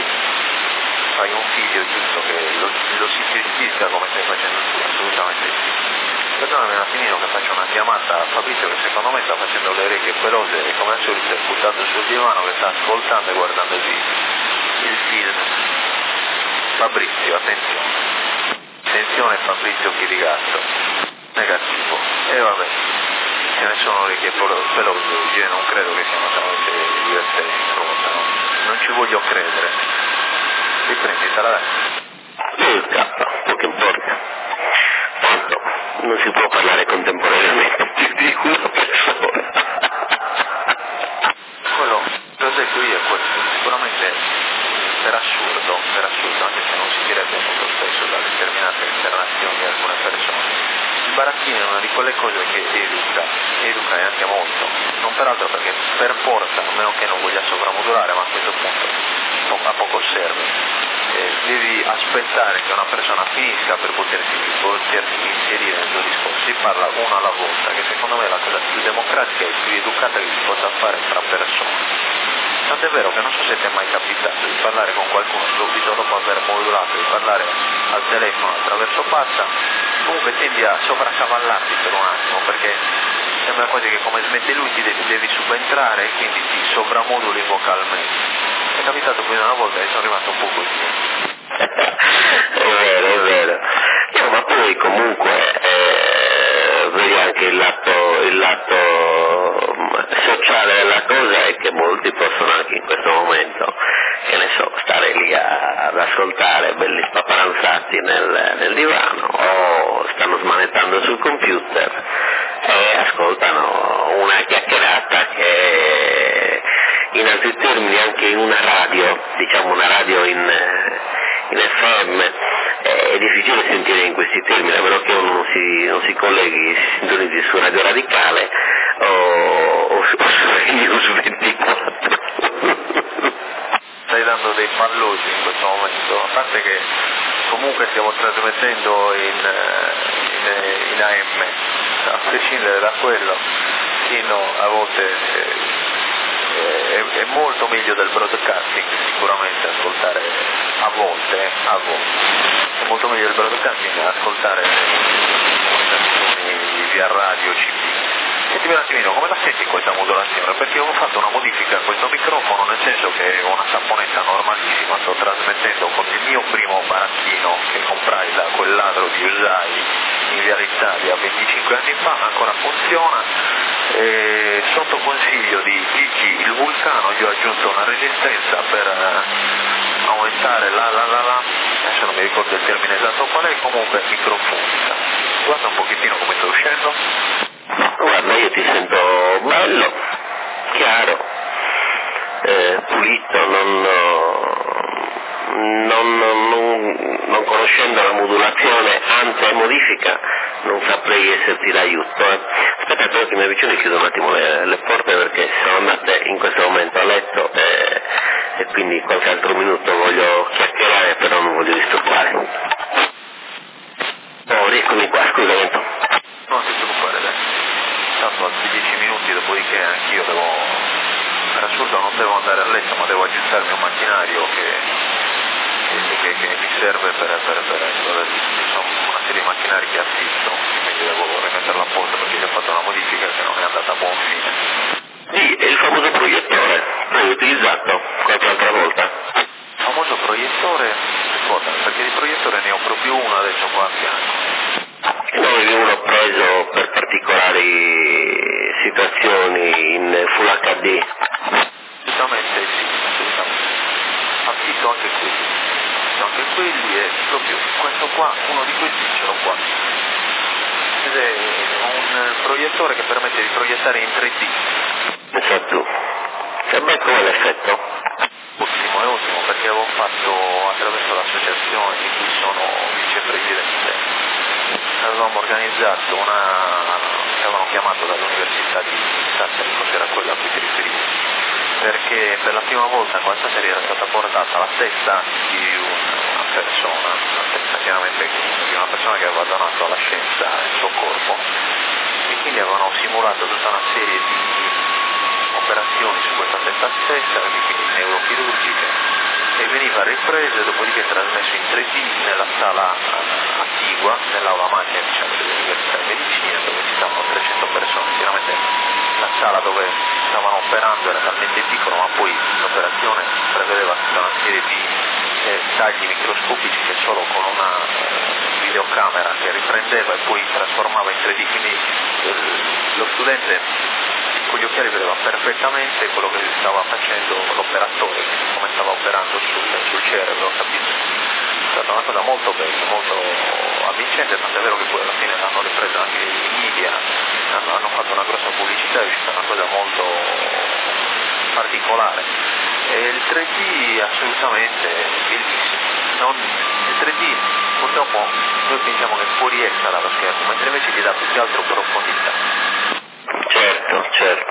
fai un figlio è giusto che lo si gestisca come stai facendo tu, assolutamente sì. Perdonami un attimino che faccio una chiamata a Fabrizio che secondo me sta facendo le orecchie pelose e come al solito è buttato sul divano che sta ascoltando e guardando il film. Fabrizio, attenzione. Attenzione Fabrizio Chirigatto. Negativo. E vabbè, ce ne sono orecchie pelose, io non credo che siano solamente divertenti, no? Non ci voglio credere. Riprenditela dai. Poco che importa. Tanto non si può parlare contemporaneamente di una persona. Quello che ho detto io è questo, sicuramente per assurdo, anche se non si direbbe molto spesso da determinate internazioni di alcune persone. Il baracchino è una di quelle cose che educa e anche molto, non peraltro perché per forza, a meno che non voglia sovramodulare, ma a questo punto a poco serve. Devi aspettare che una persona finisca per poterti inserire nel tuo discorso. Si parla una alla volta, che secondo me è la cosa più democratica e più educata che si possa fare tra persone. Tant'è vero che non so se ti è mai capitato di parlare con qualcuno subito dopo aver modulato, di parlare al telefono attraverso passa, comunque tendi a sovraccavallarti per un attimo, perché sembra quasi che come smette lui ti devi subentrare e quindi ti sovramoduli vocalmente. È capitato più di una volta e sono rimasto un po' così. È vero. No, ma poi comunque vedi anche il lato sociale della cosa è che molti possono anche in questo momento, che ne so, stare lì ad ascoltare belli spaparanzati nel divano o stanno smanettando sul computer e ascoltano una chiacchierata che in altri termini anche in una radio, diciamo una radio in FM, è difficile sentire in questi termini, a meno che uno non si colleghi, si sintonizzi su Radio Radicale o su News 24. Stai dando dei pallosi in questo momento, a parte che comunque stiamo trasmettendo in AM, a prescindere da quello, fino a volte è molto meglio del broadcasting sicuramente ascoltare a volte è molto meglio del broadcasting ascoltare comunicazioni via radio CD. Sentimi un attimino, come la senti questa modulazione? Perché ho fatto una modifica a questo microfono, nel senso che ho una saponetta normalissima, sto trasmettendo con il mio primo baracchino che comprai da quel ladro di Usai in Via Italia 25 anni fa, ancora funziona. E sotto consiglio di Gigi il Vulcano gli ho aggiunto una resistenza per aumentare adesso non mi ricordo il termine esatto qual è, comunque microfonica. Guarda un pochettino come sto uscendo. Guarda, io ti sento bello, chiaro, pulito, non conoscendo la modulazione ante-modifica non saprei esserti d'aiuto. Aspettate che i miei vicini chiudono un attimo le porte perché sono andate in questo momento a letto e quindi qualche altro minuto voglio chiacchierare, però non voglio disturbare. Oh, rieccomi qua, scusami. Non ti preoccupare, dai. Tanto altri 10 minuti, dopodiché anch'io per assurdo non devo andare a letto, ma devo aggiustarmi un macchinario che mi serve per una serie di macchinari che affitto, quindi devo rimetterla a posto perché gli ho fatto una modifica che non è andata a buon fine. Sì, è il famoso proiettore, l'hai utilizzato qualche altra volta? Il famoso proiettore, ascolta, perché di proiettore ne ho proprio uno adesso qua a fianco. No, io l'ho preso per particolari situazioni in Full HD. Assolutamente sì, assolutamente. Affitto anche quelli e proprio questo qua, uno di questi ce l'ho qua. Ed è un proiettore che permette di proiettare in 3D. Esatto. Sembra come l'effetto. Ottimo, è ottimo perché avevo fatto attraverso l'associazione di cui sono vicepresidente. Avevamo organizzato che avevano chiamato dall'università di Sassari, era quella a cui ti riferivi, perché per la prima volta questa serie era stata portata alla testa di una persona, chiaramente di una persona che aveva donato alla scienza il suo corpo, e quindi avevano simulato tutta una serie di operazioni su questa testa stessa, quindi neurochirurgiche, e veniva ripreso e dopodiché trasmesso in 3D nella sala attigua, nell'aula magna diciamo, dell'Università di Medicina, dove ci stavano 300 persone. Chiaramente la sala dove stavano operando era talmente piccola, ma poi l'operazione prevedeva tutta una serie di tagli microscopici che solo con una videocamera che riprendeva e poi trasformava in 3D, quindi lo studente con gli occhiali vedeva perfettamente quello che stava facendo l'operatore, come stava operando sul cerebro, capito? È stata una cosa molto bella, molto avvincente, tant'è vero che poi alla fine l'hanno ripresa anche i media, hanno fatto una grossa pubblicità, è uscita una cosa molto particolare. E il 3D assolutamente bellissimo. Il 3D purtroppo noi pensiamo che fuoriesca dallo schermo, mentre invece gli dà più che altro profondità. Certo.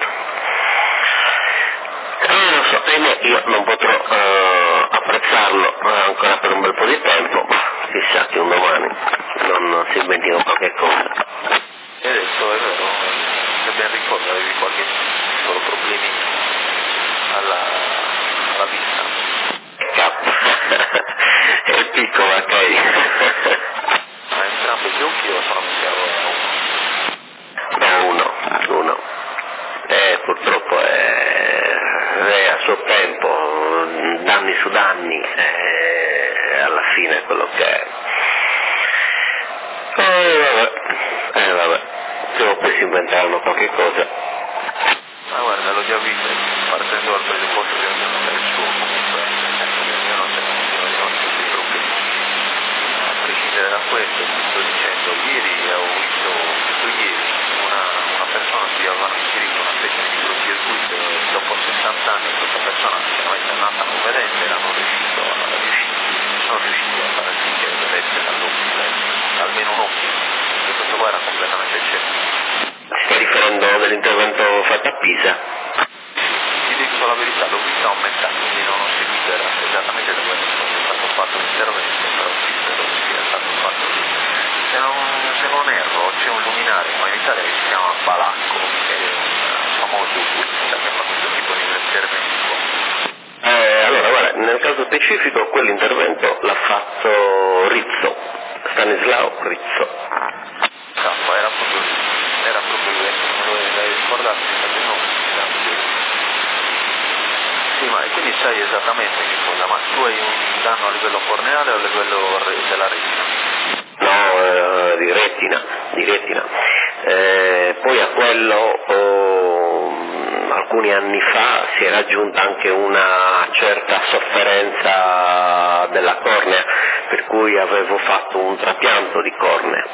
Non so, io non potrò apprezzarlo ancora per un bel po' di tempo, ma chissà che un domani non si inventino qualche cosa. E adesso è vero, se ben ricordo avevi qualche piccolo problemi alla vista. È piccolo, ok. Ma entrambi gli occhi o solamente a uno? No, uno. Purtroppo a suo tempo, danni su danni, alla fine quello che è. Vabbè, devo poi si inventarono qualche cosa. Ma guarda, l'ho già visto, partendo dal presupposto che ognuno fa il suo, comunque, io non c'è questi problemi. A prescindere da questo, sto dicendo, giusto ieri, una persona si aveva inserito una specie di microcircuito e dopo 60 anni questa persona chiaramente è nata non vedente, non riusciti a fare sì che vedesse dall'occhio, almeno un occhio, e questo qua era completamente cieco. Si sta riferendo dell'intervento fatto a Pisa? Ti dico la verità, l'ho vista aumentare, quindi non ho seguito esattamente dove è stato fatto l'intervento, però sì, spero che sia stato fatto lì. Se non erro c'è un luminario qua in Italia che si chiama Balacco, che è un famoso oculista che fa questo tipo di interventi qua. Allora, guarda, nel caso specifico quell'intervento l'ha fatto Rizzo, Stanislao Rizzo. Era proprio lui, l'hai ricordato, il nome. Sì, ma quindi sai esattamente che cosa, ma tu hai un danno a livello corneale o a livello della retina? No, di retina. Poi a quello alcuni anni fa si è raggiunta anche una certa sofferenza della cornea, per cui avevo fatto un trapianto di cornea.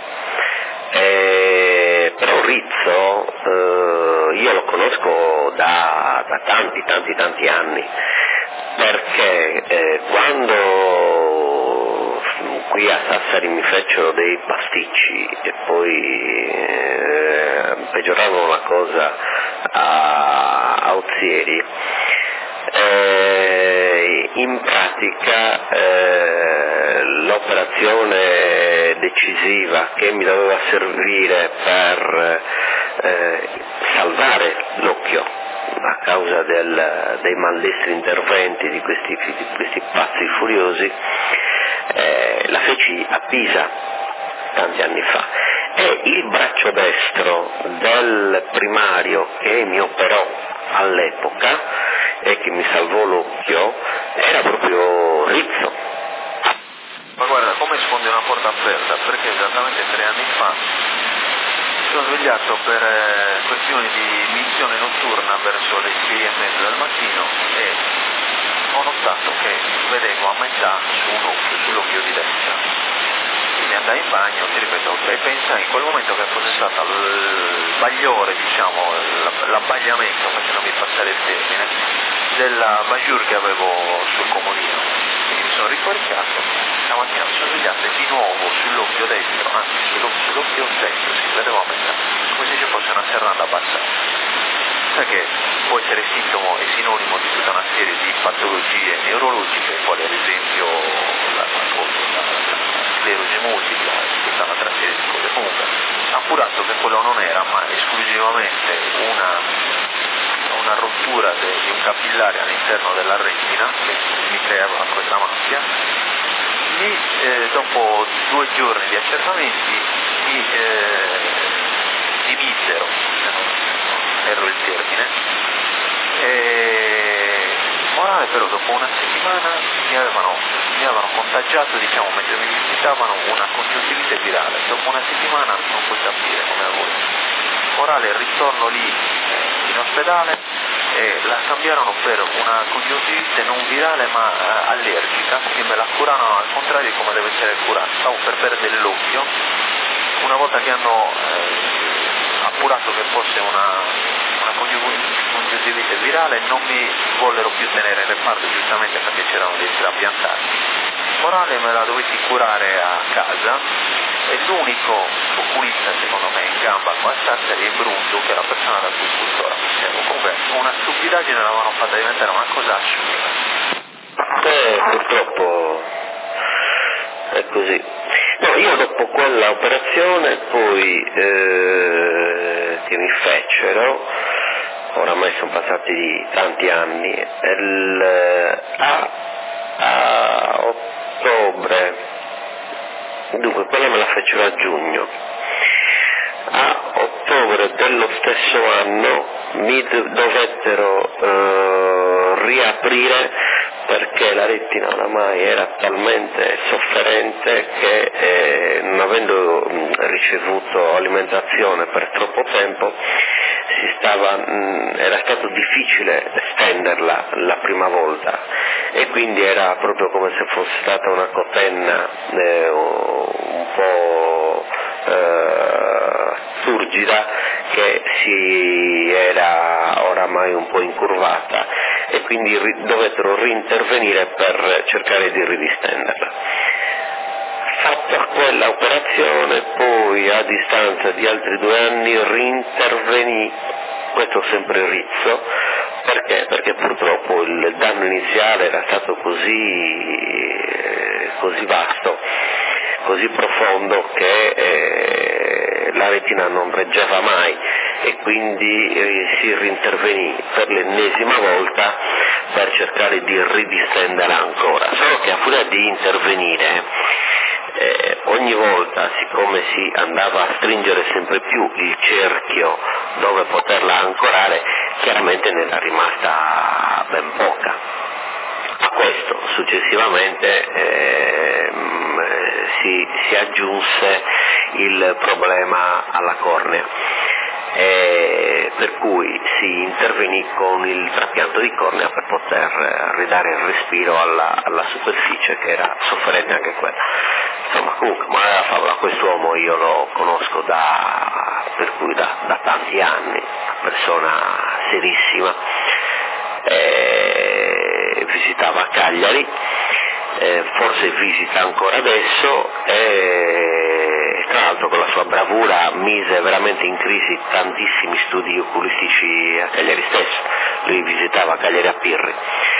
Però Rizzo io lo conosco da tanti anni, perché quando qui a Sassari mi fecero dei pasticci e poi peggioravano la cosa a Ozieri, in pratica l'operazione decisiva che mi doveva servire per salvare l'occhio a causa dei maldestri interventi di questi pazzi furiosi, la feci a Pisa tanti anni fa, e il braccio destro del primario che mi operò all'epoca e che mi salvò l'occhio era proprio Rizzo. Ma guarda, come sfondi una porta aperta, perché esattamente 3 anni fa mi sono svegliato per questioni di missione notturna verso le 6:30 del mattino e ho notato che vedevo a metà sull'occhio di destra. Quindi andai in bagno, ti ripeto, e pensa in quel momento che fosse stato il bagliore, diciamo, l'abbagliamento, facendomi passare il termine, della bajour che avevo sul comodino. Quindi mi sono ricordato, stamattina mi sono svegliato e di nuovo sull'occhio destro, anzi sull'occhio destro, si vedeva a metà, come se ci fosse una serranda passata. Sai che può essere sintomo e sinonimo di tutta una serie di patologie neurologiche, quali ad esempio la sclerosi multipla e tutta un'altra serie di cose. Comunque, appurato che quello non era ma esclusivamente una una rottura di un capillare all'interno della retina che mi creava questa macchia. Dopo 2 giorni di accertamenti mi dimisero, se non erro il termine, morale però dopo una settimana mi avevano contagiato, diciamo, mentre mi visitavano, una congiuntivite virale. Dopo una settimana non puoi capire come a voi. Morale, ritorno lì in ospedale e la cambiarono per una congiuntivite non virale ma allergica, quindi me la curarono al contrario di come deve essere curata. Stavo per perdere l'occhio, una volta che hanno appurato che fosse una congiuntivite virale non mi vollero più tenere nel reparto, giustamente perché c'erano dei trapiantati. Morale, me la dovetti curare a casa e l'unico oculista secondo me in gamba qua a Sassari è Brundu, che è la persona da cui tuttora mi servo. Comunque una stupidaggine l'avevano fatta diventare una cosa assurda. Purtroppo è così. No, io dopo quella operazione poi che mi fecero, oramai sono passati tanti anni, a ottobre, dunque quella me la fecero a giugno, a ottobre dello stesso anno mi dovettero riaprire perché la retina oramai era talmente sofferente che non avendo ricevuto alimentazione per troppo tempo era stato difficile stenderla la prima volta e quindi era proprio come se fosse stata una cotenna un po' turgida che si era oramai un po' incurvata e quindi dovettero rintervenire per cercare di ridistenderla. Fatta quella operazione, poi a distanza di altri 2 anni rintervenì, questo sempre rizzo, perché purtroppo il danno iniziale era stato così vasto, così profondo che la retina non reggeva mai e quindi si rintervenì per l'ennesima volta per cercare di ridistenderla ancora, solo che a furia di intervenire ogni volta, siccome si andava a stringere sempre più il cerchio dove poterla ancorare, chiaramente ne era rimasta ben poca. A questo successivamente si aggiunse il problema alla cornea, per cui si intervenì con il trapianto di cornea per poter ridare il respiro alla superficie che era sofferente anche quella. Insomma, comunque, ma Favola, quest'uomo io lo conosco da tanti anni, una persona serissima, visitava Cagliari, forse visita ancora adesso e tra l'altro con la sua bravura mise veramente in crisi tantissimi studi oculistici a Cagliari stesso. Lui visitava Cagliari a Pirri.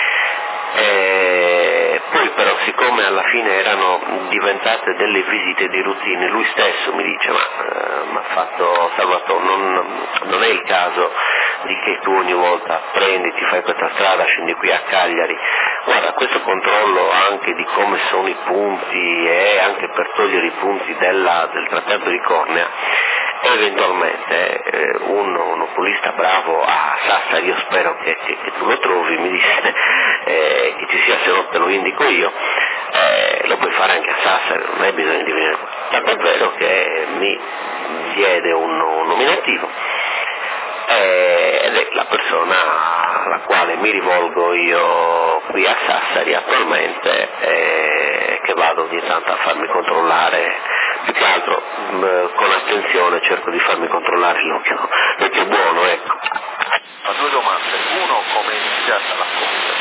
Poi però, siccome alla fine erano diventate delle visite di routine, lui stesso mi dice ma fatto Salvatore, non è il caso di che tu ogni volta prendi, ti fai questa strada, scendi qui a Cagliari, guarda, questo controllo anche di come sono i punti e anche per togliere i punti del trattamento di cornea, eventualmente un oculista bravo a Sassari, io spero che tu lo trovi, mi disse che ci sia, se no te lo indico io, lo puoi fare anche a Sassari, non hai bisogno di venire qua. Tant'è vero che mi diede un nominativo ed è la persona alla quale mi rivolgo io qui a Sassari attualmente, che vado ogni tanto a farmi controllare, più che altro con attenzione cerco di farmi controllare l'occhio buono, ecco. Ma 2 domande, uno, come è iniziata la cosa,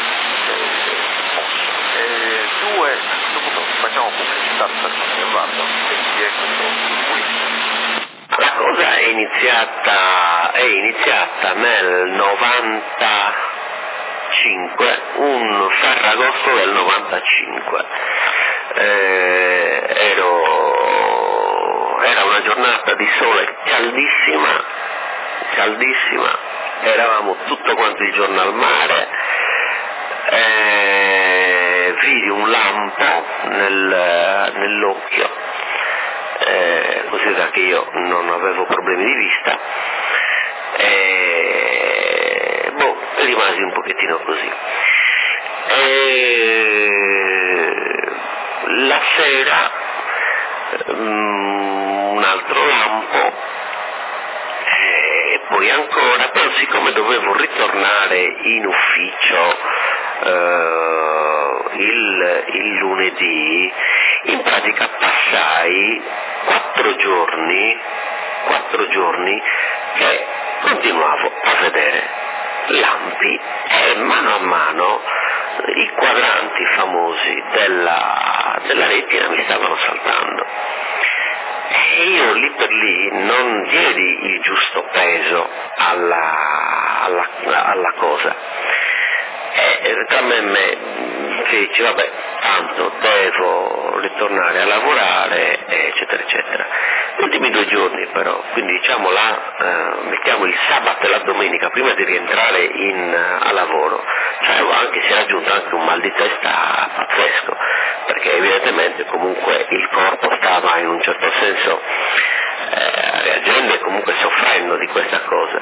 e 2, a questo punto facciamo pubblicità per che vado, e chi è questo oculista? La cosa è iniziata nel 95, un Ferragosto del 95. Era una giornata di sole caldissima, eravamo tutto quanto il giorno al mare, vidi un lampo nell'occhio, considera che io non avevo problemi di vista, rimasi un pochettino così. La sera un altro lampo, e poi ancora, però siccome dovevo ritornare in ufficio il lunedì, in pratica passai 4 giorni che continuavo a vedere lampi e mano a mano i quadranti famosi della retina mi stavano saltando. E io lì per lì non diedi il giusto peso alla cosa. E tra me e me che dice vabbè, tanto devo ritornare a lavorare, eccetera eccetera. Gli ultimi 2 giorni però, quindi diciamo mettiamo il sabato e la domenica prima di rientrare a lavoro, cioè si è aggiunto anche un mal di testa pazzesco, perché evidentemente comunque il corpo stava in un certo senso reagendo e comunque soffrendo di questa cosa.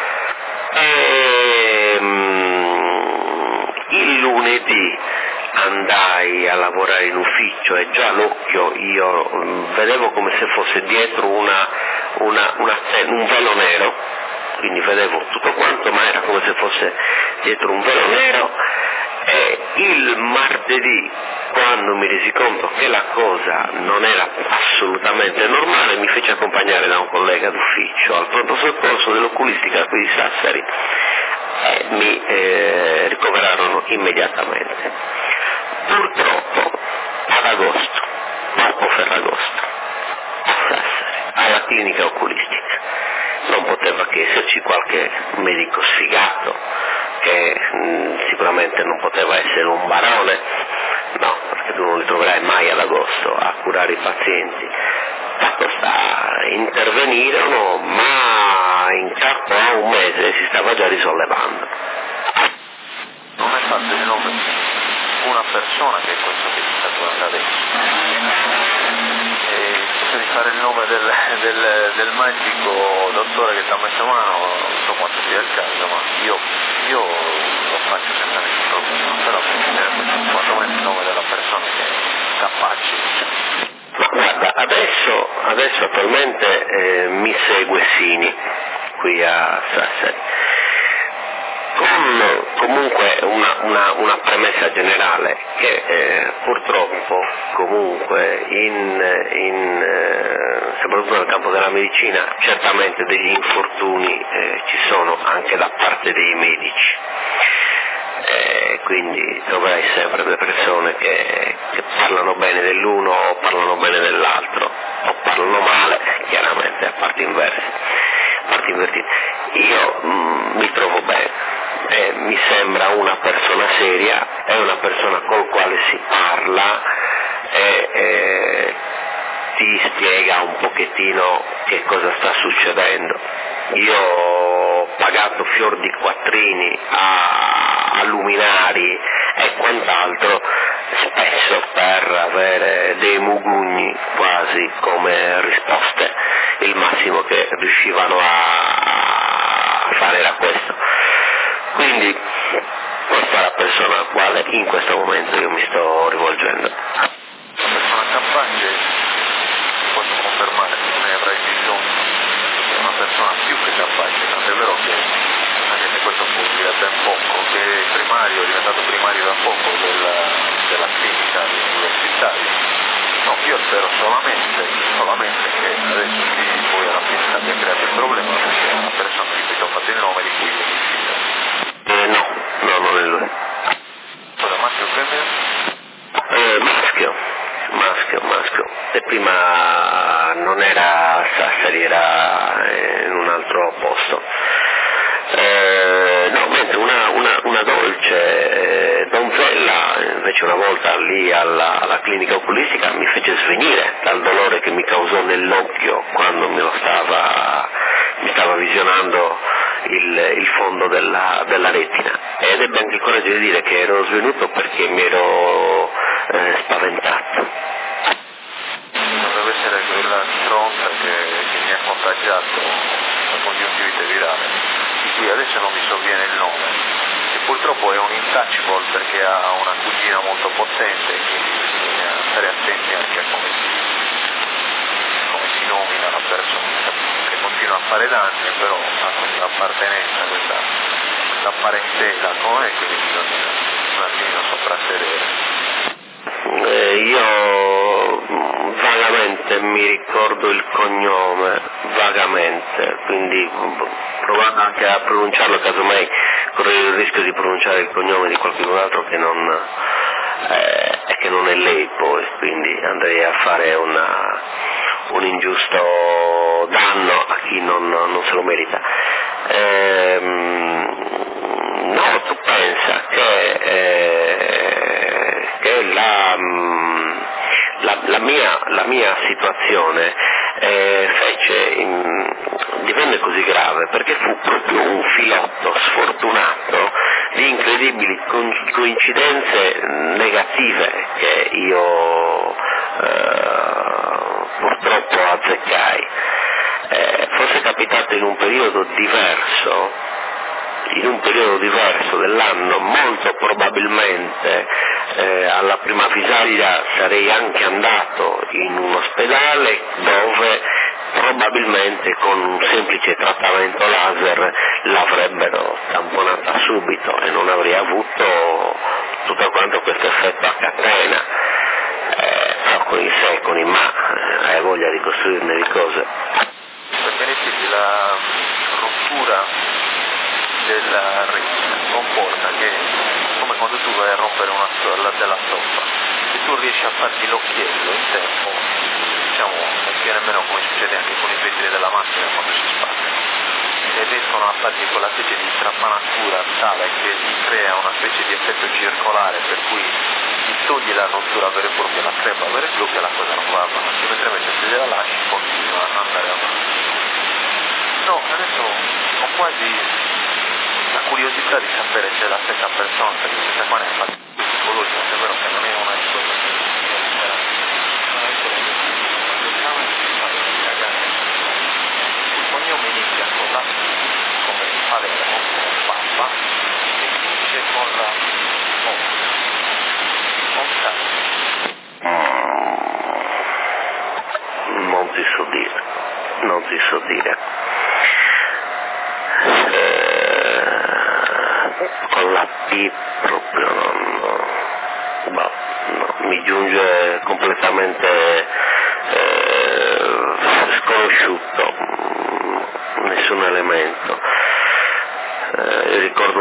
Il lunedì andai a lavorare in ufficio e già l'occhio io vedevo come se fosse dietro un velo nero, quindi vedevo tutto quanto, ma era come se fosse dietro un velo nero. E il martedì, quando mi resi conto che la cosa non era assolutamente normale, mi feci accompagnare da un collega d'ufficio al pronto soccorso dell'oculistica qui di Sassari e mi ricoverarono immediatamente. Purtroppo ad agosto, dopo Ferragosto, a Sassari, alla clinica oculistica, non poteva che esserci qualche medico sfigato che sicuramente non poteva essere un barone, no, perché tu non li troverai mai ad agosto a curare i pazienti. Fatto sta, intervenirono, ma in capo a un mese si stava già risollevando. Non è fatto il nome una persona che è questo che si sta trovando adesso. Cerco di fare il nome del magico dottore che ti ha messo mano, non so quanto sia il caso, ma io lo faccio senza nessun problema, però quantomeno il nome della persona che è capace. Ma guarda, adesso attualmente mi segue Sini qui a Sassari, con comunque una premessa generale che purtroppo comunque soprattutto nel campo della medicina certamente degli infortuni ci sono anche da parte dei medici. Quindi troverai sempre delle persone che parlano bene dell'uno o parlano bene dell'altro o parlano male, chiaramente a parti invertite. Io mi trovo bene, mi sembra una persona seria, è una persona col quale si parla e ti spiega un pochettino che cosa sta succedendo. Io ho pagato fior di quattrini a luminari e quant'altro spesso per avere dei mugugni quasi come risposte. Il massimo che riuscivano a fare era questo. Quindi questa è la persona al quale in questo momento io mi sto rivolgendo. Una persona capace, posso confermare che ne avrai bisogno, è una persona più che capace, tanto è vero che anche se questo può dire ben poco, che è diventato primario da poco della clinica universitaria. No, io spero solamente che adesso poi alla fine abbia creato il problema, perché è una persona di cui ho fatto il nome, di cui io mi fido. No, non è lui. Cosa, maschio o femmina? Maschio. E prima non era a Sassari, era in un altro posto. No, mentre una dolce donzella invece una volta lì alla clinica oculistica mi fece svenire dal dolore che mi causò nell'occhio quando mi stava visionando il fondo della retina, ed ebbe anche il coraggio di dire che ero svenuto perché mi ero spaventato. Dovrebbe essere quella stronza che mi ha contagiato la congiuntivite virale, di cui adesso non mi sovviene il nome, che purtroppo è un intouchable perché ha una cugina molto potente, quindi bisogna stare attenti anche a come si nomina la persona, che continua a fare danni, però ha questa appartenenza, questa parentela con me, quindi bisogna un attimino soprassedere. Io vagamente mi ricordo il cognome, vagamente, quindi provando anche a pronunciarlo, casomai correre il rischio di pronunciare il cognome di qualcun altro che non è lei poi, quindi andrei a fare un ingiusto danno a chi non se lo merita. No, tu pensa che la mia situazione divenne così grave perché fu proprio un filotto sfortunato di incredibili coincidenze negative che io purtroppo azzeccai. Fosse capitato in un periodo diverso dell'anno, molto probabilmente alla prima fisaglia sarei anche andato in un ospedale dove probabilmente con un semplice trattamento laser l'avrebbero tamponata subito e non avrei avuto tutto quanto questo effetto a catena. So con i secoli, ma hai voglia di costruirne di cose. Per benefici la rottura della retina comporta che, come quando tu vai a rompere della stoffa, se tu riesci a farti l'occhiello in tempo, diciamo, non più nemmeno come succede anche con i vetri della macchina quando si spaccano, e riescono a farti quella specie di trapanatura tale che ti crea una specie di effetto circolare per cui ti togli la rottura vera e propria, la crepa vera e propria, la cosa non va avanti, mentre invece se gliela lasci continua a andare avanti. No, adesso ho quasi la curiosità di sapere se è la stessa persona, perché questa qua ne ha fatto psicologica, è vero che non è una di quelle che il cognome inizia con la come il Palermo, con Papa, e finisce con la non ti so dire. Con la P proprio no, mi giunge completamente sconosciuto, nessun elemento. Io ricordo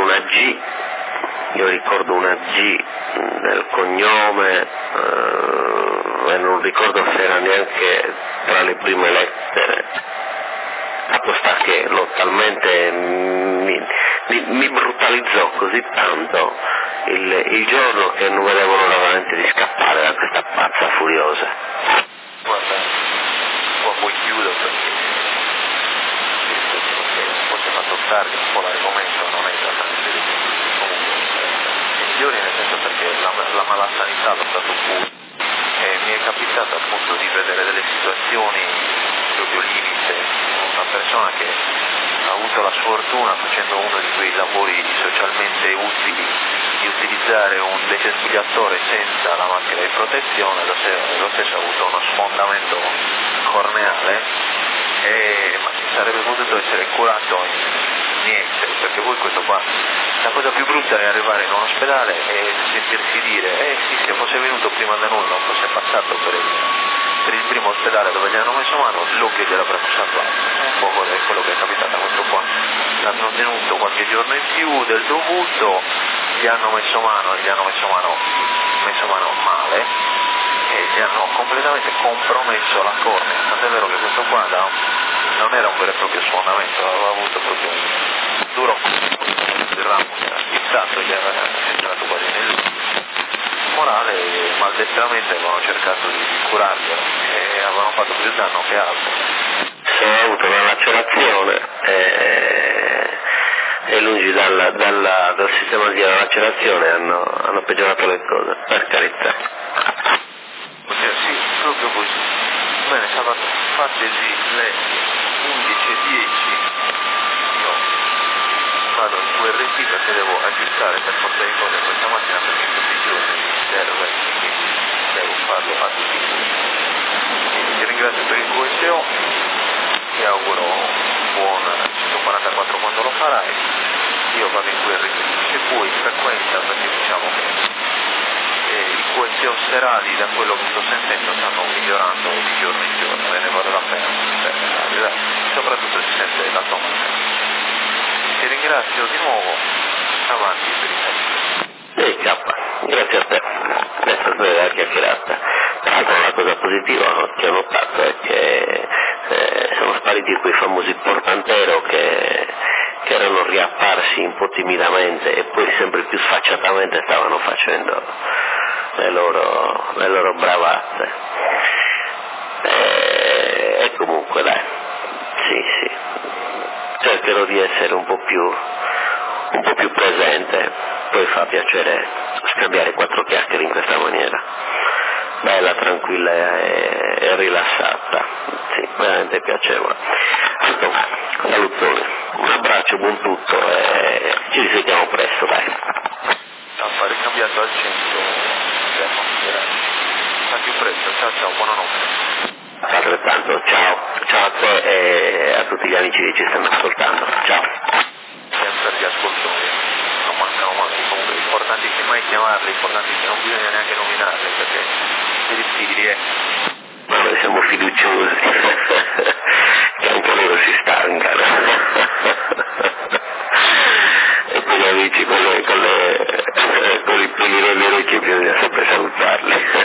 una G nel cognome e non ricordo se era neanche tra le prime lettere. Fatto sta che talmente mi brutalizzò così tanto il giorno che non vedevo l'ora veramente di scappare da questa pazza furiosa. Guarda, qua poi chiudo perché forse mi ha fatto tardi un po' l'argomento, non è esattamente comunque migliori, nel senso perché la malasanità l'ho stato pure e mi è capitato appunto di vedere delle situazioni proprio limite, una persona che ha avuto la sfortuna, facendo uno di quei lavori socialmente utili, di utilizzare un decespugliatore senza la macchina di protezione, lo stesso ha avuto uno sfondamento corneale, ma sarebbe potuto essere curato in niente, perché poi questo qua, la cosa più brutta è arrivare in un ospedale e sentirsi dire sì, se fosse venuto prima da noi, non fosse passato per il primo ospedale dove gli hanno messo mano, l'occhio gliel'avremmo salvato. Un po' quello che è capitato a questo qua. L'hanno tenuto qualche giorno in più del dovuto, gli hanno messo mano male e gli hanno completamente compromesso la cornea. Tant'è vero che questo qua non era un vero e proprio sfondamento, aveva avuto proprio un duro il ramo che era fissato, gli aveva entrato quasi nel morale, e maldestramente avevano cercato di curarglielo e avevano fatto più danno che altro. Se ho avuto una lacerazione e lungi dal sistema di lacerazione hanno peggiorato le cose, per carità. Sì, proprio così. Bene, sabato fatesi le 11:10, io vado in QRT perché devo aggiustare per forza di cose questa mattina perché in tutti i giorni mi serve, quindi devo farlo a tutti i giorni. Ti ringrazio per il QSO, ti auguro buon 144 quando lo farai, io vado in QRT, se puoi frequenta perché diciamo che i QSO serali da quello che sto sentendo stanno migliorando di giorno in giorno e ne vale la pena, soprattutto si sente la tua mancanza. Ti ringrazio di nuovo, avanti per il tempo. Grazie a te, adesso è la chiacchierata. Tra l'altro una cosa positiva che ho notato è che sono spariti quei famosi portantero che erano riapparsi un po' timidamente e poi sempre più sfacciatamente stavano facendo le loro bravate. E comunque dai, sì, cercherò di essere un po' più presente, poi fa piacere scambiare 4 chiacchiere in questa maniera, bella, tranquilla e rilassata, sì, veramente piacevole. Salutoni, un abbraccio, buon tutto e ci risentiamo presto, dai. Ha ricambiato al centro, a più presto, ciao, buonanotte. Altrettanto, ciao a te e a tutti gli amici che ci stanno ascoltando, ciao. Sempre gli ascoltatori, non mancano mai, comunque l'importantissimo è chiamarli, l'importantissimo non bisogna neanche nominarli perché per i figli ma noi siamo fiduciosi che anche loro si stancano e poi gli amici con i peli nelle orecchie bisogna sempre salutarli.